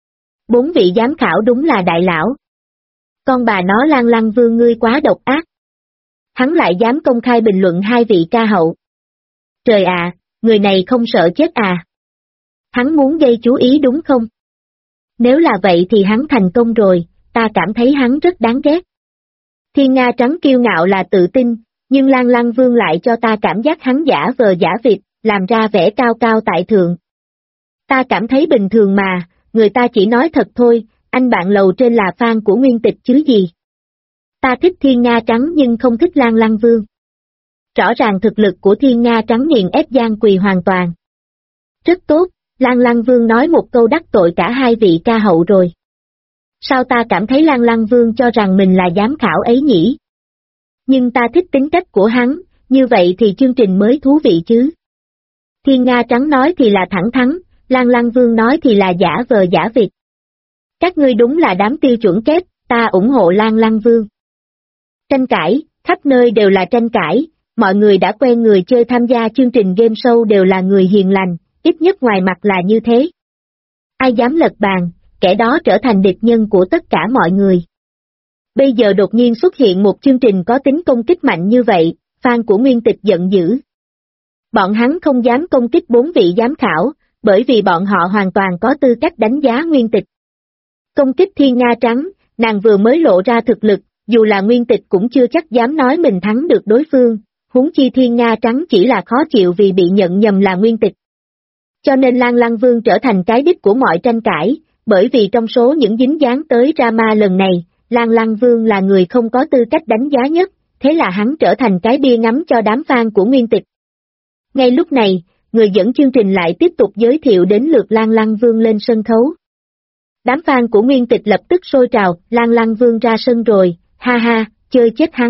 4 vị giám khảo đúng là đại lão. Con bà nó Lan Lăng Vương ngươi quá độc ác. Hắn lại dám công khai bình luận 2 vị ca hậu. Trời ạ, người này không sợ chết à? Hắn muốn gây chú ý đúng không? Nếu là vậy thì hắn thành công rồi, ta cảm thấy hắn rất đáng ghét. Thiên Nga Trắng kiêu ngạo là tự tin, nhưng Lan Lăng Vương lại cho ta cảm giác hắn giả vờ giả vịt, làm ra vẻ cao cao tại thượng. Ta cảm thấy bình thường mà, người ta chỉ nói thật thôi, anh bạn lầu trên là fan của Nguyên Tịch chứ gì. Ta thích Thiên Nga Trắng nhưng không thích Lan Lăng Vương. Rõ ràng thực lực của Thiên Nga Trắng nghiền ép Giang Quỳ hoàn toàn. Rất tốt, Lan Lăng Vương nói một câu đắc tội cả 2 vị ca hậu rồi. Sao ta cảm thấy Lan Lăng Vương cho rằng mình là giám khảo ấy nhỉ? Nhưng ta thích tính cách của hắn, như vậy thì chương trình mới thú vị chứ. Thiên Nga Trắng nói thì là thẳng thắn, Lan Lăng Vương nói thì là giả vờ giả vịt. Các ngươi đúng là đám tiêu chuẩn kép, ta ủng hộ Lan Lăng Vương. Tranh cãi, khắp nơi đều là tranh cãi, mọi người đã quen người chơi tham gia chương trình game show đều là người hiền lành, ít nhất ngoài mặt là như thế. Ai dám lật bàn, kẻ đó trở thành địch nhân của tất cả mọi người. Bây giờ đột nhiên xuất hiện một chương trình có tính công kích mạnh như vậy, fan của Nguyên Tịch giận dữ. Bọn hắn không dám công kích 4 vị giám khảo, bởi vì bọn họ hoàn toàn có tư cách đánh giá Nguyên Tịch. Công kích Thiên Nga Trắng, nàng vừa mới lộ ra thực lực, dù là Nguyên Tịch cũng chưa chắc dám nói mình thắng được đối phương, huống chi Thiên Nga Trắng chỉ là khó chịu vì bị nhận nhầm là Nguyên Tịch. Cho nên Lan Lăng Vương trở thành cái đích của mọi tranh cãi, bởi vì trong số những dính dáng tới drama lần này, Lan Lăng Vương là người không có tư cách đánh giá nhất, thế là hắn trở thành cái bia ngắm cho đám fan của Nguyên Tịch. Ngay lúc này, người dẫn chương trình lại tiếp tục giới thiệu đến lượt Lan Lăng Vương lên sân khấu. Đám fan của Nguyên Tịch lập tức sôi trào, Lan Lăng Vương ra sân rồi, ha ha, chơi chết hắn.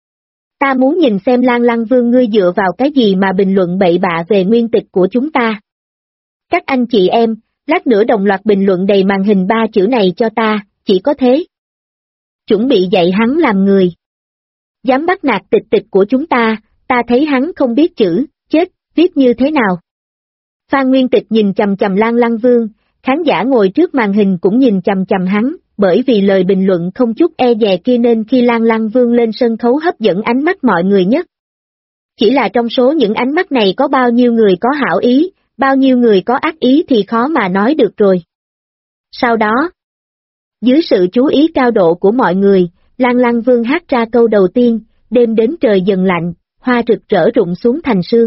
Ta muốn nhìn xem Lan Lăng Vương ngươi dựa vào cái gì mà bình luận bậy bạ về Nguyên Tịch của chúng ta. Các anh chị em, lát nữa đồng loạt bình luận đầy màn hình 3 chữ này cho ta, chỉ có thế. Chuẩn bị dạy hắn làm người. Dám bắt nạt tịch tịch của chúng ta thấy hắn không biết chữ, chết, viết như thế nào. Phan Nguyên Tịch nhìn chằm chằm Lan Lăng Vương, khán giả ngồi trước màn hình cũng nhìn chằm chằm hắn, bởi vì lời bình luận không chút e dè kia nên khi Lan Lăng Vương lên sân khấu hấp dẫn ánh mắt mọi người nhất. Chỉ là trong số những ánh mắt này có bao nhiêu người có hảo ý, bao nhiêu người có ác ý thì khó mà nói được rồi. Sau đó, dưới sự chú ý cao độ của mọi người, Lan Lăng Vương hát ra câu đầu tiên, đêm đến trời dần lạnh, hoa rực rỡ rụng xuống thành sương.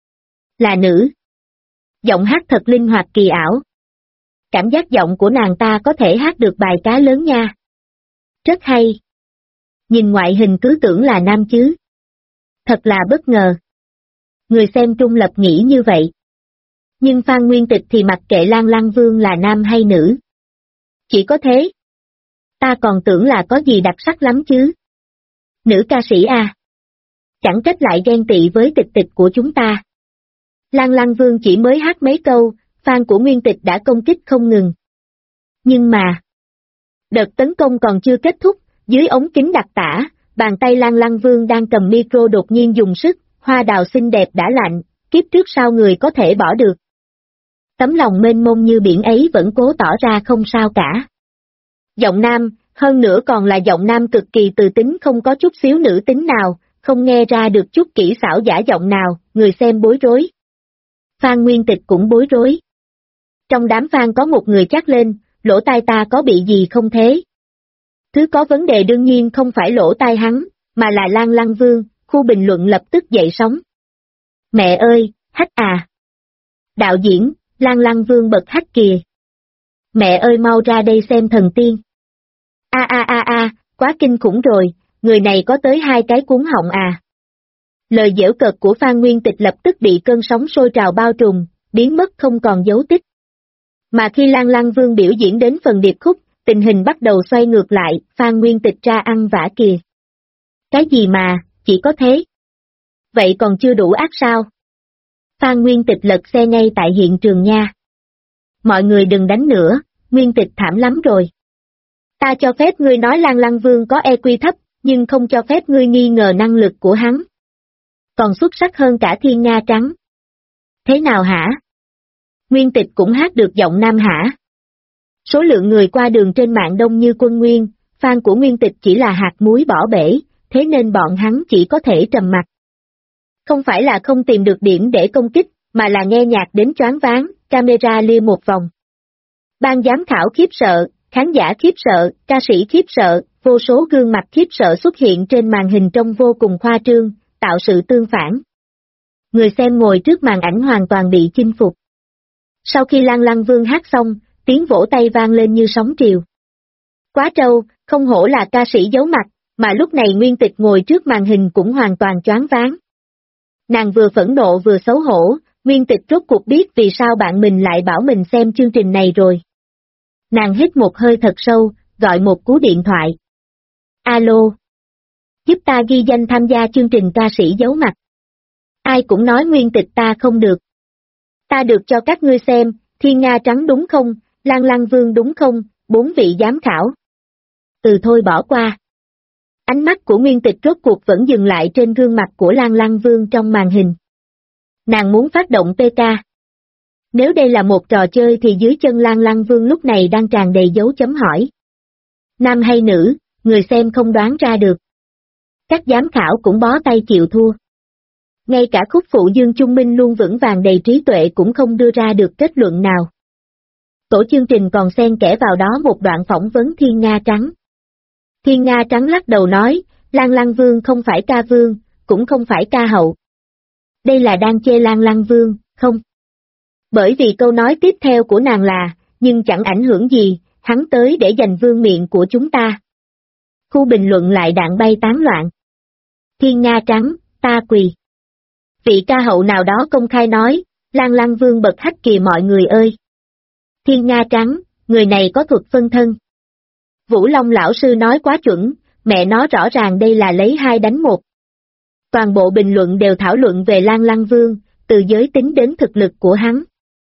Là nữ. Giọng hát thật linh hoạt kỳ ảo. Cảm giác giọng của nàng ta có thể hát được bài cá lớn nha. Rất hay. Nhìn ngoại hình cứ tưởng là nam chứ. Thật là bất ngờ. Người xem trung lập nghĩ như vậy. Nhưng Phan Nguyên Tịch thì mặc kệ Lan Lăng Vương là nam hay nữ. Chỉ có thế. Ta còn tưởng là có gì đặc sắc lắm chứ. Nữ ca sĩ à. Chẳng trách lại ghen tị với Tịch Tịch của chúng ta. Lan Lăng Vương chỉ mới hát mấy câu, fan của Nguyên Tịch đã công kích không ngừng. Nhưng mà, đợt tấn công còn chưa kết thúc, dưới ống kính đặc tả, bàn tay Lan Lăng Vương đang cầm micro đột nhiên dùng sức, hoa đào xinh đẹp đã lạnh, kiếp trước sao người có thể bỏ được. Tấm lòng mênh mông như biển ấy vẫn cố tỏ ra không sao cả. Giọng nam, hơn nữa còn là giọng nam cực kỳ từ tính không có chút xíu nữ tính nào, không nghe ra được chút kỹ xảo giả giọng nào, người xem bối rối. Phan Nguyên Tịch cũng bối rối. Trong đám fan có một người chắc lên, lỗ tai ta có bị gì không thế? Thứ có vấn đề đương nhiên không phải lỗ tai hắn, mà là Lan Lăng Vương, khu bình luận lập tức dậy sóng. Mẹ ơi, hách à! Đạo diễn, Lan Lăng Vương bật hách kìa! Mẹ ơi mau ra đây xem thần tiên! Quá kinh khủng rồi, người này có tới 2 cái cuốn họng à! Lời giễu cợt của Phan Nguyên Tịch lập tức bị cơn sóng sôi trào bao trùm, biến mất không còn dấu tích. Mà khi Lan Lăng Vương biểu diễn đến phần điệp khúc, tình hình bắt đầu xoay ngược lại, Phan Nguyên Tịch ra ăn vả kìa. Cái gì mà, chỉ có thế? Vậy còn chưa đủ ác sao? Phan Nguyên Tịch lật xe ngay tại hiện trường nha. Mọi người đừng đánh nữa, Nguyên Tịch thảm lắm rồi. Ta cho phép ngươi nói Lan Lăng Vương có EQ thấp, nhưng không cho phép ngươi nghi ngờ năng lực của hắn. Còn xuất sắc hơn cả Thiên Nga Trắng. Thế nào hả? Nguyên Tịch cũng hát được giọng nam hả? Số lượng người qua đường trên mạng đông như quân nguyên, fan của Nguyên Tịch chỉ là hạt muối bỏ bể, thế nên bọn hắn chỉ có thể trầm mặc. Không phải là không tìm được điểm để công kích, mà là nghe nhạc đến choáng váng, camera lia một vòng. Ban giám khảo khiếp sợ, khán giả khiếp sợ, ca sĩ khiếp sợ, vô số gương mặt khiếp sợ xuất hiện trên màn hình trông vô cùng khoa trương, tạo sự tương phản. Người xem ngồi trước màn ảnh hoàn toàn bị chinh phục. Sau khi Lan Lăng Vương hát xong, tiếng vỗ tay vang lên như sóng triều. Quá trâu, không hổ là ca sĩ giấu mặt, mà lúc này Nguyên Tịch ngồi trước màn hình cũng hoàn toàn choáng váng. Nàng vừa phẫn nộ vừa xấu hổ, Nguyên Tịch rốt cuộc biết vì sao bạn mình lại bảo mình xem chương trình này rồi. Nàng hít một hơi thật sâu, gọi một cú điện thoại. Alo. Giúp ta ghi danh tham gia chương trình ca sĩ giấu mặt. Ai cũng nói Nguyên Tịch ta không được. Ta được cho các ngươi xem, Thiên Nga Trắng đúng không, Lan Lăng Vương đúng không, 4 vị giám khảo. Thôi bỏ qua. Ánh mắt của Nguyên Tịch rốt cuộc vẫn dừng lại trên gương mặt của Lan Lăng Vương trong màn hình. Nàng muốn phát động PK. Nếu đây là một trò chơi thì dưới chân Lan Lăng Vương lúc này đang tràn đầy dấu chấm hỏi. Nam hay nữ, người xem không đoán ra được. Các giám khảo cũng bó tay chịu thua. Ngay cả khúc phụ Dương Trung Minh luôn vững vàng đầy trí tuệ cũng không đưa ra được kết luận nào. Tổ chương trình còn xen kẽ vào đó một đoạn phỏng vấn Thiên Nga Trắng. Thiên Nga Trắng lắc đầu nói, Lan Lăng Vương không phải ca vương, cũng không phải ca hậu. Đây là đang chê Lan Lăng Vương, không? Bởi vì câu nói tiếp theo của nàng là, nhưng chẳng ảnh hưởng gì, hắn tới để giành vương miện của chúng ta. Khu bình luận lại đạn bay tán loạn. Thiên Nga Trắng, ta quỳ. Vị ca hậu nào đó công khai nói, Lan Lăng Vương bật hách kìa mọi người ơi. Thiên Nga Trắng, người này có thuật phân thân. Vũ Long lão sư nói quá chuẩn, mẹ nó rõ ràng đây là lấy 2 đánh 1. Toàn bộ bình luận đều thảo luận về Lan Lăng Vương, từ giới tính đến thực lực của hắn.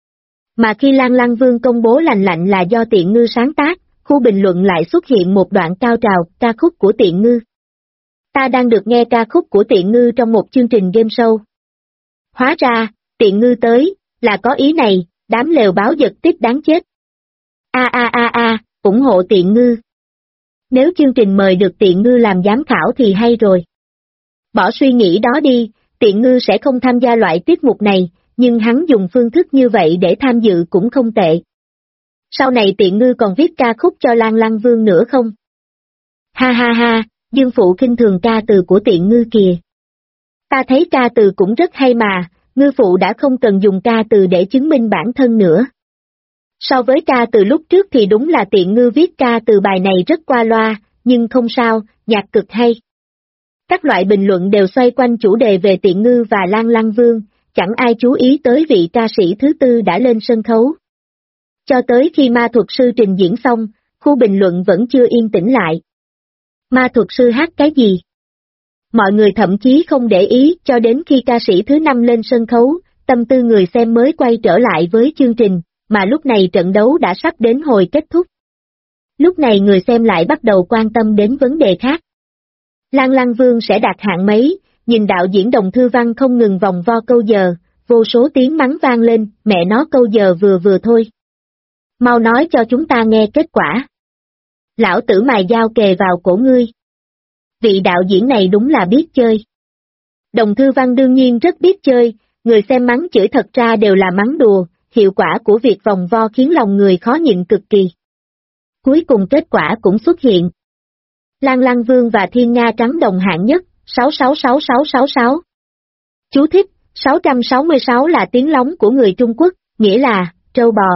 Mà khi Lan Lăng Vương công bố lành lạnh là do Tiện Ngư sáng tác, khu bình luận lại xuất hiện một đoạn cao trào, ca khúc của Tiện Ngư. Ta đang được nghe ca khúc của Tiện Ngư trong một chương trình game show. Hóa ra, Tiện Ngư tới, là có ý này, đám lều báo giật tít đáng chết. Ủng hộ Tiện Ngư. Nếu chương trình mời được Tiện Ngư làm giám khảo thì hay rồi. Bỏ suy nghĩ đó đi, Tiện Ngư sẽ không tham gia loại tiết mục này, nhưng hắn dùng phương thức như vậy để tham dự cũng không tệ. Sau này Tiện Ngư còn viết ca khúc cho Lan Lăng Vương nữa không? Ha, Dương Phụ khinh thường ca từ của Tiện Ngư kìa. Ta thấy ca từ cũng rất hay mà, Ngư Phụ đã không cần dùng ca từ để chứng minh bản thân nữa. So với ca từ lúc trước thì đúng là Tiện Ngư viết ca từ bài này rất qua loa, nhưng không sao, nhạc cực hay. Các loại bình luận đều xoay quanh chủ đề về Tiện Ngư và Lan Lăng Vương, chẳng ai chú ý tới vị ca sĩ thứ tư đã lên sân khấu. Cho tới khi ma thuật sư trình diễn xong, khu bình luận vẫn chưa yên tĩnh lại. Ma thuật sư hát cái gì? Mọi người thậm chí không để ý cho đến khi ca sĩ thứ 5 lên sân khấu, tâm tư người xem mới quay trở lại với chương trình, mà lúc này trận đấu đã sắp đến hồi kết thúc. Lúc này người xem lại bắt đầu quan tâm đến vấn đề khác. Lan Lăng Vương sẽ đạt hạng mấy, nhìn đạo diễn Đồng Thư Văn không ngừng vòng vo câu giờ, vô số tiếng mắng vang lên, mẹ nó câu giờ vừa thôi. Mau nói cho chúng ta nghe kết quả. Lão tử mài dao kề vào cổ ngươi. Vị đạo diễn này đúng là biết chơi. Đồng Thư Văn đương nhiên rất biết chơi, người xem mắng chửi thật ra đều là mắng đùa, hiệu quả của việc vòng vo khiến lòng người khó nhịn cực kỳ. Cuối cùng kết quả cũng xuất hiện. Lan Lăng Vương và Thiên Nga Trắng đồng hạng nhất, 666666. Chú thích, 666 là tiếng lóng của người Trung Quốc, nghĩa là, trâu bò.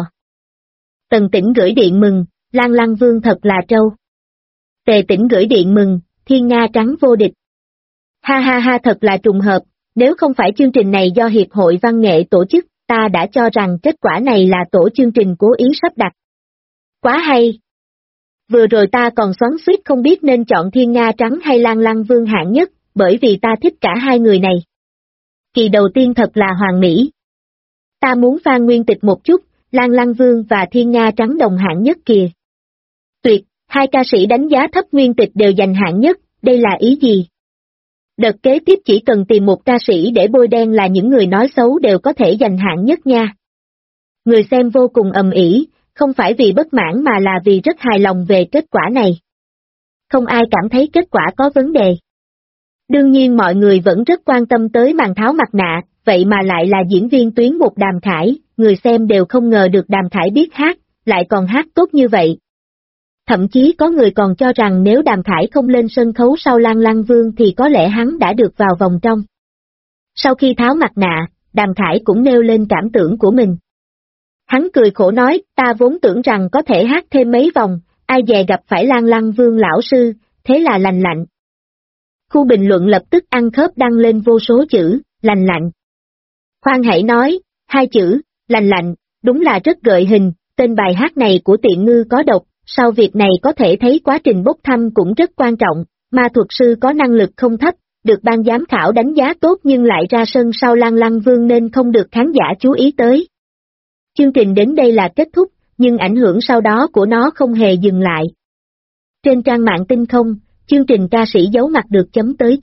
Tần Tĩnh gửi điện mừng, Lan Lăng Vương thật là trâu. Tề Tĩnh gửi điện mừng, Thiên Nga Trắng vô địch. Ha ha ha, thật là trùng hợp, nếu không phải chương trình này do Hiệp hội Văn nghệ tổ chức, ta đã cho rằng kết quả này là tổ chương trình cố ý sắp đặt. Quá hay! Vừa rồi ta còn xoắn xuýt không biết nên chọn Thiên Nga Trắng hay Lan Lăng Vương hạng nhất, bởi vì ta thích cả hai người này. Kỳ đầu tiên thật là hoàn mỹ. Ta muốn Phan Nguyên Tịch một chút, Lan Lăng Vương và Thiên Nga Trắng đồng hạng nhất kìa. Tuyệt, hai ca sĩ đánh giá thấp Nguyên Tịch đều giành hạng nhất, đây là ý gì? Đợt kế tiếp chỉ cần tìm một ca sĩ để bôi đen là những người nói xấu đều có thể giành hạng nhất nha. Người xem vô cùng ầm ĩ, không phải vì bất mãn mà là vì rất hài lòng về kết quả này. Không ai cảm thấy kết quả có vấn đề. Đương nhiên mọi người vẫn rất quan tâm tới màn tháo mặt nạ, vậy mà lại là diễn viên tuyến một Đàm Khải, người xem đều không ngờ được Đàm Khải biết hát, lại còn hát tốt như vậy. Thậm chí có người còn cho rằng nếu Đàm Khải không lên sân khấu sau Lan Lăng Vương thì có lẽ hắn đã được vào vòng trong. Sau khi tháo mặt nạ, Đàm Khải cũng nêu lên cảm tưởng của mình. Hắn cười khổ nói, ta vốn tưởng rằng có thể hát thêm mấy vòng, ai dè gặp phải Lan Lăng Vương lão sư, thế là lành lạnh. Khu bình luận lập tức ăn khớp đăng lên vô số chữ, lành lạnh. Khoan hãy nói, hai chữ, lành lạnh, đúng là rất gợi hình, tên bài hát này của Tiện Ngư có độc, sau việc này có thể thấy quá trình bốc thăm cũng rất quan trọng, ma thuật sư có năng lực không thấp, được ban giám khảo đánh giá tốt nhưng lại ra sân sau Lan Lăng Vương nên không được khán giả chú ý tới. Chương trình đến đây là kết thúc, nhưng ảnh hưởng sau đó của nó không hề dừng lại. Trên trang mạng Tinh Không, chương trình ca sĩ giấu mặt được chấm tới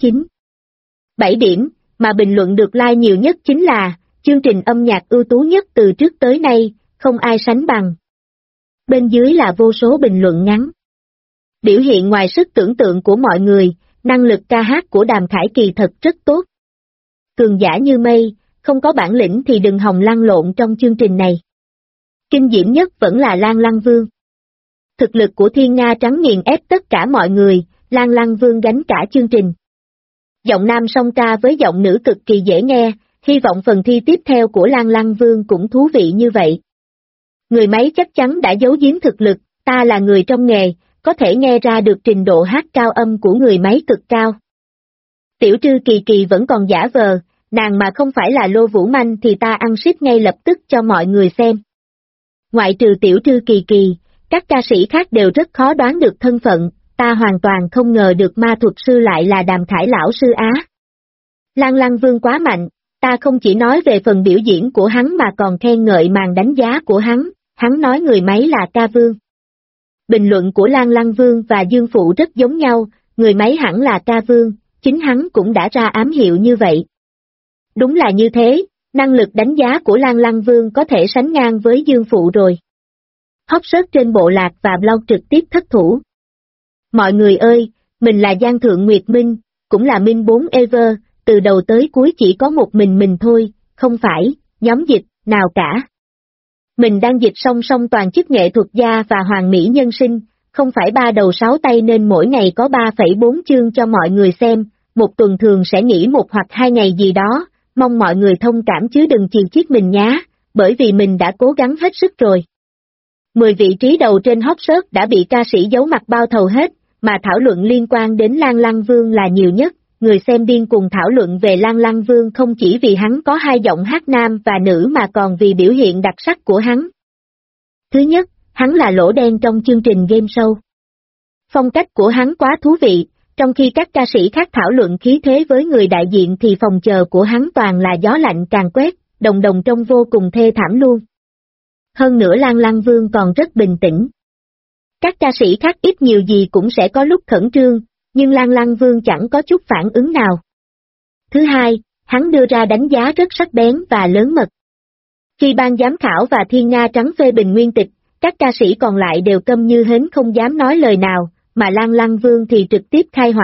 9.7 điểm, mà bình luận được like nhiều nhất chính là, chương trình âm nhạc ưu tú nhất từ trước tới nay, không ai sánh bằng. Bên dưới là vô số bình luận ngắn. Biểu hiện ngoài sức tưởng tượng của mọi người, năng lực ca hát của Đàm Khải kỳ thật rất tốt. Cường giả như mây, không có bản lĩnh thì đừng hòng lăn lộn trong chương trình này. Kinh diễm nhất vẫn là Lan Lăng Vương. Thực lực của Thiên Nga Trắng nghiền ép tất cả mọi người, Lan Lăng Vương gánh cả chương trình. Giọng nam song ca với giọng nữ cực kỳ dễ nghe, hy vọng phần thi tiếp theo của Lan Lăng Vương cũng thú vị như vậy. Người máy chắc chắn đã giấu giếm thực lực, ta là người trong nghề, có thể nghe ra được trình độ hát cao âm của người máy cực cao. Tiểu Trư Kỳ Kỳ vẫn còn giả vờ, nàng mà không phải là Lô Vũ Manh thì ta ăn ship ngay lập tức cho mọi người xem. Ngoại trừ Tiểu Trư Kỳ Kỳ, các ca sĩ khác đều rất khó đoán được thân phận, ta hoàn toàn không ngờ được ma thuật sư lại là Đàm Khải lão sư Á. Lan Lăng Vương quá mạnh, ta không chỉ nói về phần biểu diễn của hắn mà còn khen ngợi màn đánh giá của hắn nói người máy là ca vương. Bình luận của Lan Lăng Vương và Dương Phụ rất giống nhau, người máy hẳn là ca vương, chính hắn cũng đã ra ám hiệu như vậy. Đúng là như thế, năng lực đánh giá của Lan Lăng Vương có thể sánh ngang với Dương Phụ rồi. Hot search trên bộ lạc và blog trực tiếp thất thủ. Mọi người ơi, mình là Giang Thượng Nguyệt Minh, cũng là Minh 4 Ever, từ đầu tới cuối chỉ có một mình thôi, không phải, nhóm dịch, nào cả. Mình đang dịch song song toàn chức nghệ thuật gia và hoàng mỹ nhân sinh, không phải 3 đầu 6 tay nên mỗi ngày có 3,4 chương cho mọi người xem, một tuần thường sẽ nghỉ 1 hoặc 2 ngày gì đó, mong mọi người thông cảm chứ đừng chiều chiết mình nhá, bởi vì mình đã cố gắng hết sức rồi. 10 vị trí đầu trên hot search đã bị ca sĩ giấu mặt bao thầu hết, mà thảo luận liên quan đến Lan Lăng Vương là nhiều nhất, người xem điên cùng thảo luận về Lan Lăng Vương không chỉ vì hắn có 2 giọng hát nam và nữ mà còn vì biểu hiện đặc sắc của hắn. Thứ nhất, hắn là lỗ đen trong chương trình game show. Phong cách của hắn quá thú vị, trong khi các ca sĩ khác thảo luận khí thế với người đại diện thì phòng chờ của hắn toàn là gió lạnh càng quét, đồng đồng trông vô cùng thê thảm luôn. Hơn nữa Lan Lăng Vương còn rất bình tĩnh. Các ca sĩ khác ít nhiều gì cũng sẽ có lúc khẩn trương, nhưng Lan Lăng Vương chẳng có chút phản ứng nào. Thứ hai, hắn đưa ra đánh giá rất sắc bén và lớn mật. Khi ban giám khảo và Thiên Nga Trắng phê bình Nguyên Tịch, các ca sĩ còn lại đều câm như hến không dám nói lời nào, mà Lan Lăng Vương thì trực tiếp khai hỏa,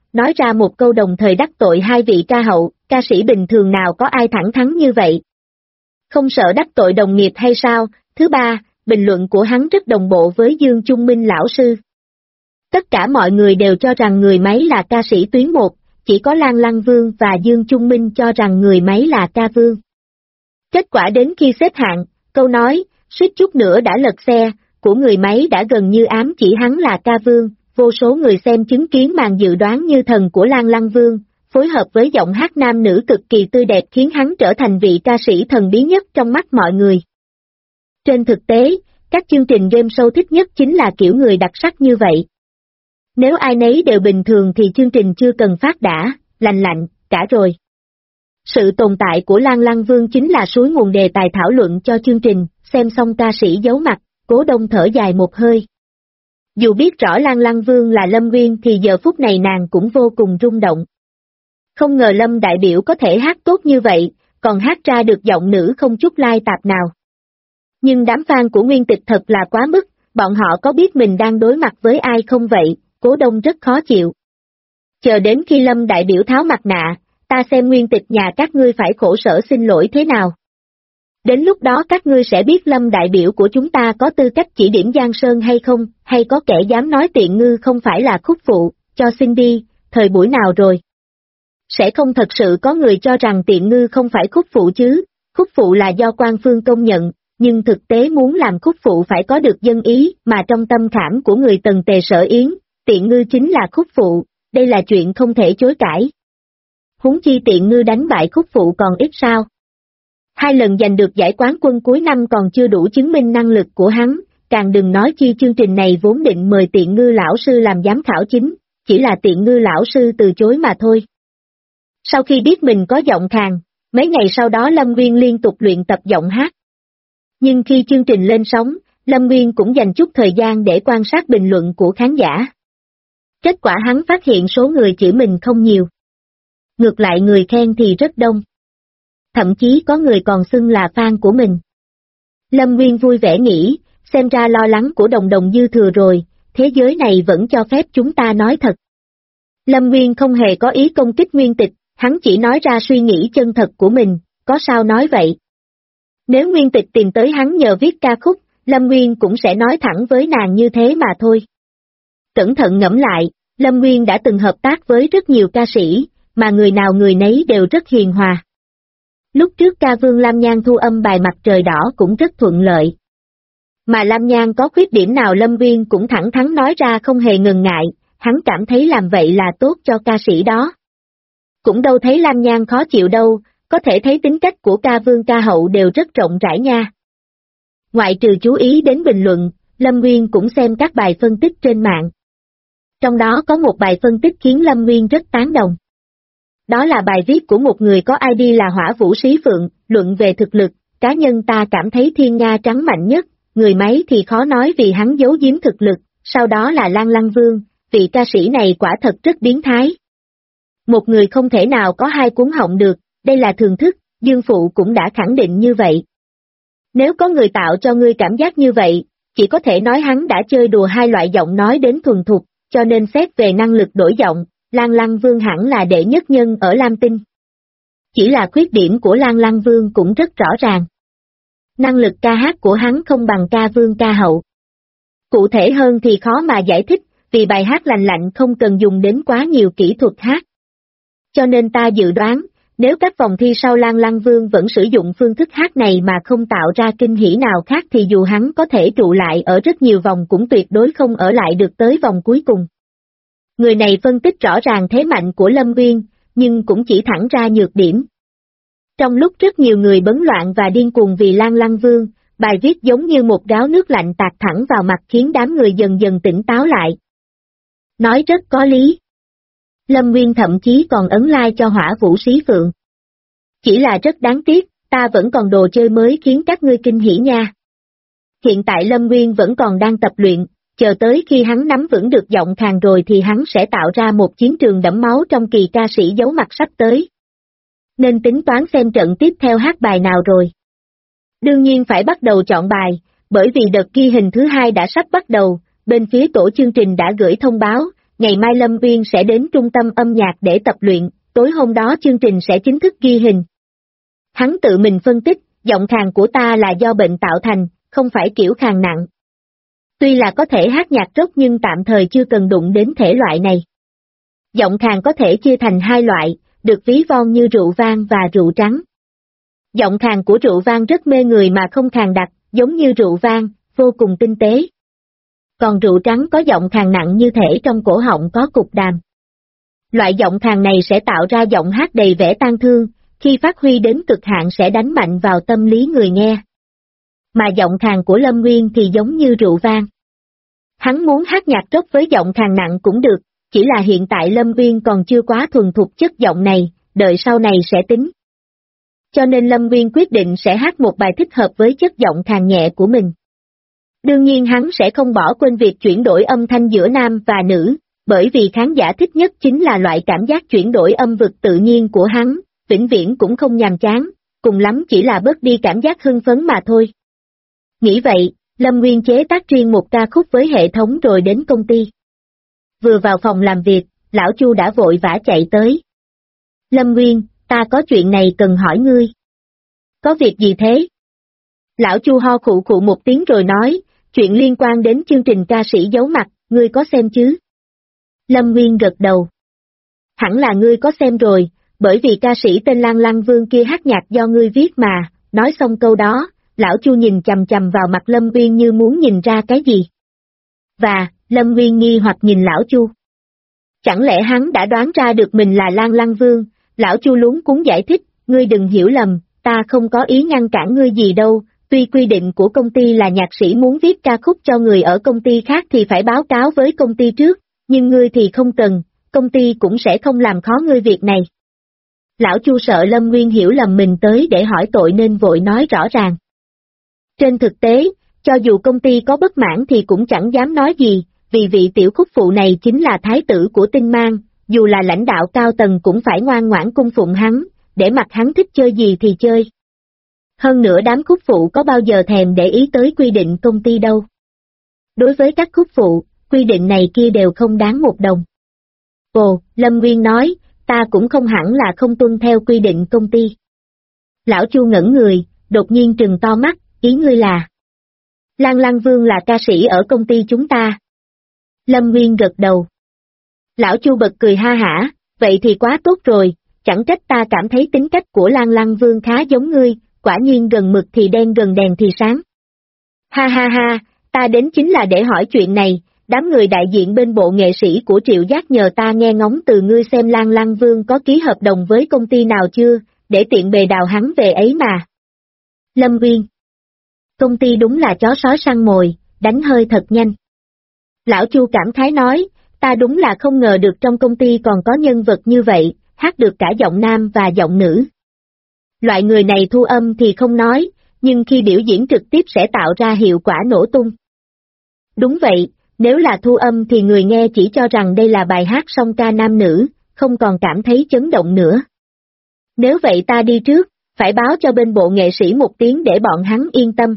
nói ra một câu đồng thời đắc tội hai vị ca hậu, ca sĩ bình thường nào có ai thẳng thắn như vậy. Không sợ đắc tội đồng nghiệp hay sao? Thứ ba, bình luận của hắn rất đồng bộ với Dương Trung Minh lão sư. Tất cả mọi người đều cho rằng người máy là ca sĩ tuyến 1, chỉ có Lan Lăng Vương và Dương Trung Minh cho rằng người máy là ca vương. Kết quả đến khi xếp hạng, câu nói, suýt chút nữa đã lật xe, của người máy đã gần như ám chỉ hắn là ca vương, vô số người xem chứng kiến màn dự đoán như thần của Lan Lăng Vương, phối hợp với giọng hát nam nữ cực kỳ tươi đẹp khiến hắn trở thành vị ca sĩ thần bí nhất trong mắt mọi người. Trên thực tế, các chương trình game show thích nhất chính là kiểu người đặc sắc như vậy. Nếu ai nấy đều bình thường thì chương trình chưa cần phát đã, lành lạnh, cả rồi. Sự tồn tại của Lan Lăng Vương chính là suối nguồn đề tài thảo luận cho chương trình, xem xong ca sĩ giấu mặt, Cố Đông thở dài một hơi. Dù biết rõ Lan Lăng Vương là Lâm Nguyên thì giờ phút này nàng cũng vô cùng rung động. Không ngờ Lâm đại biểu có thể hát tốt như vậy, còn hát ra được giọng nữ không chút lai tạp nào. Nhưng đám fan của Nguyên Tịch thật là quá mức, bọn họ có biết mình đang đối mặt với ai không vậy? Cố Đông rất khó chịu. Chờ đến khi Lâm đại biểu tháo mặt nạ, ta xem Nguyên Tịch nhà các ngươi phải khổ sở xin lỗi thế nào. Đến lúc đó các ngươi sẽ biết Lâm đại biểu của chúng ta có tư cách chỉ điểm Giang Sơn hay không, hay có kẻ dám nói Tiện Ngư không phải là khúc phụ, cho xin đi, thời buổi nào rồi. Sẽ không thật sự có người cho rằng Tiện Ngư không phải khúc phụ chứ, khúc phụ là do quan phương công nhận, nhưng thực tế muốn làm khúc phụ phải có được dân ý mà trong tâm khảm của người Tần Tề Sở Yến, Tiện Ngư chính là khúc phụ, đây là chuyện không thể chối cãi. Huống chi Tiện Ngư đánh bại khúc phụ còn ít sao. 2 lần giành được giải quán quân cuối năm còn chưa đủ chứng minh năng lực của hắn, càng đừng nói chi chương trình này vốn định mời Tiện Ngư lão sư làm giám khảo chính, chỉ là Tiện Ngư lão sư từ chối mà thôi. Sau khi biết mình có giọng khàn, mấy ngày sau đó Lâm Nguyên liên tục luyện tập giọng hát. Nhưng khi chương trình lên sóng, Lâm Nguyên cũng dành chút thời gian để quan sát bình luận của khán giả. Kết quả hắn phát hiện số người chửi mình không nhiều. Ngược lại người khen thì rất đông. Thậm chí có người còn xưng là fan của mình. Lâm Nguyên vui vẻ nghĩ, xem ra lo lắng của Đồng Đồng dư thừa rồi, thế giới này vẫn cho phép chúng ta nói thật. Lâm Nguyên không hề có ý công kích Nguyên Tịch, hắn chỉ nói ra suy nghĩ chân thật của mình, có sao nói vậy. Nếu Nguyên Tịch tìm tới hắn nhờ viết ca khúc, Lâm Nguyên cũng sẽ nói thẳng với nàng như thế mà thôi. Cẩn thận ngẫm lại, Lâm Nguyên đã từng hợp tác với rất nhiều ca sĩ, mà người nào người nấy đều rất hiền hòa. Lúc trước ca vương Lam Nhan thu âm bài Mặt Trời Đỏ cũng rất thuận lợi. Mà Lam Nhan có khuyết điểm nào Lâm Nguyên cũng thẳng thắn nói ra không hề ngần ngại, hắn cảm thấy làm vậy là tốt cho ca sĩ đó. Cũng đâu thấy Lam Nhan khó chịu đâu, có thể thấy tính cách của ca vương ca hậu đều rất rộng rãi nha. Ngoại trừ chú ý đến bình luận, Lâm Nguyên cũng xem các bài phân tích trên mạng. Trong đó có một bài phân tích khiến Lâm Nguyên rất tán đồng. Đó là bài viết của một người có ID là Hỏa Vũ Sĩ Phượng, luận về thực lực, cá nhân ta cảm thấy Thiên Nga Trắng mạnh nhất, người máy thì khó nói vì hắn giấu giếm thực lực, sau đó là Lan Lăng Vương, vị ca sĩ này quả thật rất biến thái. Một người không thể nào có 2 cuống họng được, đây là thường thức, Dương Phụ cũng đã khẳng định như vậy. Nếu có người tạo cho ngươi cảm giác như vậy, chỉ có thể nói hắn đã chơi đùa 2 loại giọng nói đến thuần thục, cho nên xét về năng lực đổi giọng, Lan Lăng Vương hẳn là đệ nhất nhân ở Lam Tinh. Chỉ là khuyết điểm của Lan Lăng Vương cũng rất rõ ràng. Năng lực ca hát của hắn không bằng ca vương ca hậu. Cụ thể hơn thì khó mà giải thích, vì bài hát lành lạnh không cần dùng đến quá nhiều kỹ thuật hát. Cho nên ta dự đoán, nếu các vòng thi sau Lan Lăng Vương vẫn sử dụng phương thức hát này mà không tạo ra kinh hỉ nào khác thì dù hắn có thể trụ lại ở rất nhiều vòng cũng tuyệt đối không ở lại được tới vòng cuối cùng. Người này phân tích rõ ràng thế mạnh của Lâm Nguyên, nhưng cũng chỉ thẳng ra nhược điểm. Trong lúc rất nhiều người bấn loạn và điên cuồng vì Lan Lăng Vương, bài viết giống như một gáo nước lạnh tạt thẳng vào mặt khiến đám người dần dần tỉnh táo lại. Nói rất có lý. Lâm Nguyên thậm chí còn ấn like cho Hỏa Vũ Sĩ Phượng. Chỉ là rất đáng tiếc, ta vẫn còn đồ chơi mới khiến các ngươi kinh hỉ nha. Hiện tại Lâm Nguyên vẫn còn đang tập luyện, chờ tới khi hắn nắm vững được giọng khàn rồi thì hắn sẽ tạo ra một chiến trường đẫm máu trong kỳ ca sĩ giấu mặt sắp tới. Nên tính toán xem trận tiếp theo hát bài nào rồi. Đương nhiên phải bắt đầu chọn bài, bởi vì đợt ghi hình thứ 2 đã sắp bắt đầu, bên phía tổ chương trình đã gửi thông báo, ngày mai Lâm Uyên sẽ đến trung tâm âm nhạc để tập luyện, tối hôm đó chương trình sẽ chính thức ghi hình. Hắn tự mình phân tích, giọng khàn của ta là do bệnh tạo thành, không phải kiểu khàn nặng. Tuy là có thể hát nhạc rock nhưng tạm thời chưa cần đụng đến thể loại này. Giọng khàn có thể chia thành hai loại, được ví von như rượu vang và rượu trắng. Giọng khàn của rượu vang rất mê người mà không khàn đặc, giống như rượu vang, vô cùng tinh tế. Còn rượu trắng có giọng khàn nặng như thể trong cổ họng có cục đàm. Loại giọng khàn này sẽ tạo ra giọng hát đầy vẻ tang thương, khi phát huy đến cực hạn sẽ đánh mạnh vào tâm lý người nghe. Mà giọng khàn của Lâm Nguyên thì giống như rượu vang. Hắn muốn hát nhạc rock với giọng khàn nặng cũng được, chỉ là hiện tại Lâm Nguyên còn chưa quá thuần thục chất giọng này, đợi sau này sẽ tính. Cho nên Lâm Nguyên quyết định sẽ hát một bài thích hợp với chất giọng khàn nhẹ của mình. Đương nhiên hắn sẽ không bỏ quên việc chuyển đổi âm thanh giữa nam và nữ, bởi vì khán giả thích nhất chính là loại cảm giác chuyển đổi âm vực tự nhiên của hắn, vĩnh viễn cũng không nhàm chán, cùng lắm chỉ là bớt đi cảm giác hưng phấn mà thôi. Nghĩ vậy, Lâm Nguyên chế tác riêng một ca khúc với hệ thống rồi đến công ty. Vừa vào phòng làm việc, lão Chu đã vội vã chạy tới. Lâm Nguyên, ta có chuyện này cần hỏi ngươi. Có việc gì thế? Lão Chu ho khụ khụ một tiếng rồi nói, chuyện liên quan đến chương trình ca sĩ giấu mặt, ngươi có xem chứ? Lâm Nguyên gật đầu. Hẳn là ngươi có xem rồi, bởi vì ca sĩ tên Lan Lăng Vương kia hát nhạc do ngươi viết mà, nói xong câu đó, lão Chu nhìn chằm chằm vào mặt Lâm Nguyên như muốn nhìn ra cái gì. Và, Lâm Nguyên nghi hoặc nhìn lão Chu. Chẳng lẽ hắn đã đoán ra được mình là Lan Lăng Vương, lão Chu luống cuống giải thích, ngươi đừng hiểu lầm, ta không có ý ngăn cản ngươi gì đâu, tuy quy định của công ty là nhạc sĩ muốn viết ca khúc cho người ở công ty khác thì phải báo cáo với công ty trước, nhưng ngươi thì không cần, công ty cũng sẽ không làm khó ngươi việc này. Lão Chu sợ Lâm Nguyên hiểu lầm mình tới để hỏi tội nên vội nói rõ ràng. Trên thực tế, cho dù công ty có bất mãn thì cũng chẳng dám nói gì, vì vị tiểu khúc phụ này chính là thái tử của Tinh Mang, dù là lãnh đạo cao tầng cũng phải ngoan ngoãn cung phụng hắn, để mặc hắn thích chơi gì thì chơi. Hơn nữa đám khúc phụ có bao giờ thèm để ý tới quy định công ty đâu. Đối với các khúc phụ, quy định này kia đều không đáng một đồng. Ồ, Lâm Nguyên nói, ta cũng không hẳn là không tuân theo quy định công ty. Lão Chu ngẩn người, đột nhiên trừng to mắt, ý ngươi là... Lan Lăng Vương là ca sĩ ở công ty chúng ta. Lâm Nguyên gật đầu. Lão Chu bật cười ha hả, vậy thì quá tốt rồi, chẳng trách ta cảm thấy tính cách của Lan Lăng Vương khá giống ngươi, quả nhiên gần mực thì đen gần đèn thì sáng. Ha ha ha, ta đến chính là để hỏi chuyện này, đám người đại diện bên bộ nghệ sĩ của Triệu Giác nhờ ta nghe ngóng từ ngươi xem Lan Lăng Vương có ký hợp đồng với công ty nào chưa, để tiện bề đào hắn về ấy mà. Lâm Nguyên. Công ty đúng là chó sói săn mồi, đánh hơi thật nhanh. Lão Chu cảm khái nói, ta đúng là không ngờ được trong công ty còn có nhân vật như vậy, hát được cả giọng nam và giọng nữ. Loại người này thu âm thì không nói, nhưng khi biểu diễn trực tiếp sẽ tạo ra hiệu quả nổ tung. Đúng vậy, nếu là thu âm thì người nghe chỉ cho rằng đây là bài hát song ca nam nữ, không còn cảm thấy chấn động nữa. Nếu vậy ta đi trước, phải báo cho bên bộ nghệ sĩ một tiếng để bọn hắn yên tâm.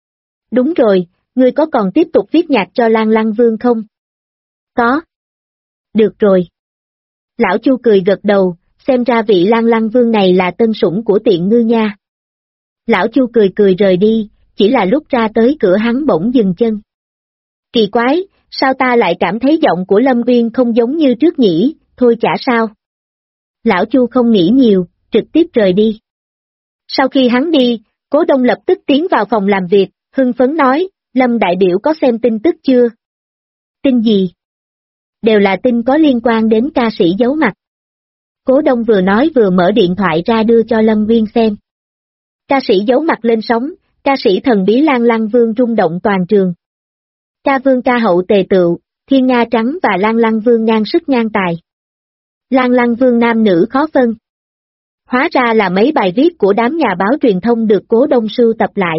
Đúng rồi, ngươi có còn tiếp tục viết nhạc cho Lan Lăng Vương không? Có. Được rồi. Lão Chu cười gật đầu, xem ra vị Lan Lăng Vương này là tân sủng của tiện ngư nha. Lão Chu cười cười rời đi, chỉ là lúc ra tới cửa hắn bỗng dừng chân. Kỳ quái, sao ta lại cảm thấy giọng của Lâm Nguyên không giống như trước nhỉ, thôi chả sao. Lão Chu không nghĩ nhiều, trực tiếp rời đi. Sau khi hắn đi, Cố Đông lập tức tiến vào phòng làm việc, hưng phấn nói, Lâm đại biểu có xem tin tức chưa? Tin gì? Đều là tin có liên quan đến ca sĩ giấu mặt. Cố Đông vừa nói vừa mở điện thoại ra đưa cho Lâm Nguyên xem. Ca sĩ giấu mặt lên sóng, ca sĩ thần bí Lan Lăng Vương rung động toàn trường. Ca Vương ca hậu tề tựu, Thiên Nga trắng và Lan Lăng Vương ngang sức ngang tài. Lan Lăng Vương nam nữ khó phân. Hóa ra là mấy bài viết của đám nhà báo truyền thông được Cố Đông sưu tập lại.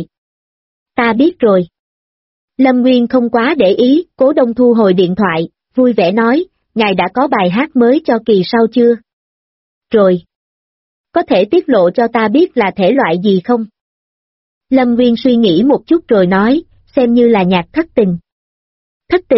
Ta biết rồi. Lâm Nguyên không quá để ý, Cố Đông thu hồi điện thoại, vui vẻ nói, ngài đã có bài hát mới cho kỳ sau chưa? Rồi. Có thể tiết lộ cho ta biết là thể loại gì không? Lâm Nguyên suy nghĩ một chút rồi nói, xem như là nhạc thất tình. Thất tình,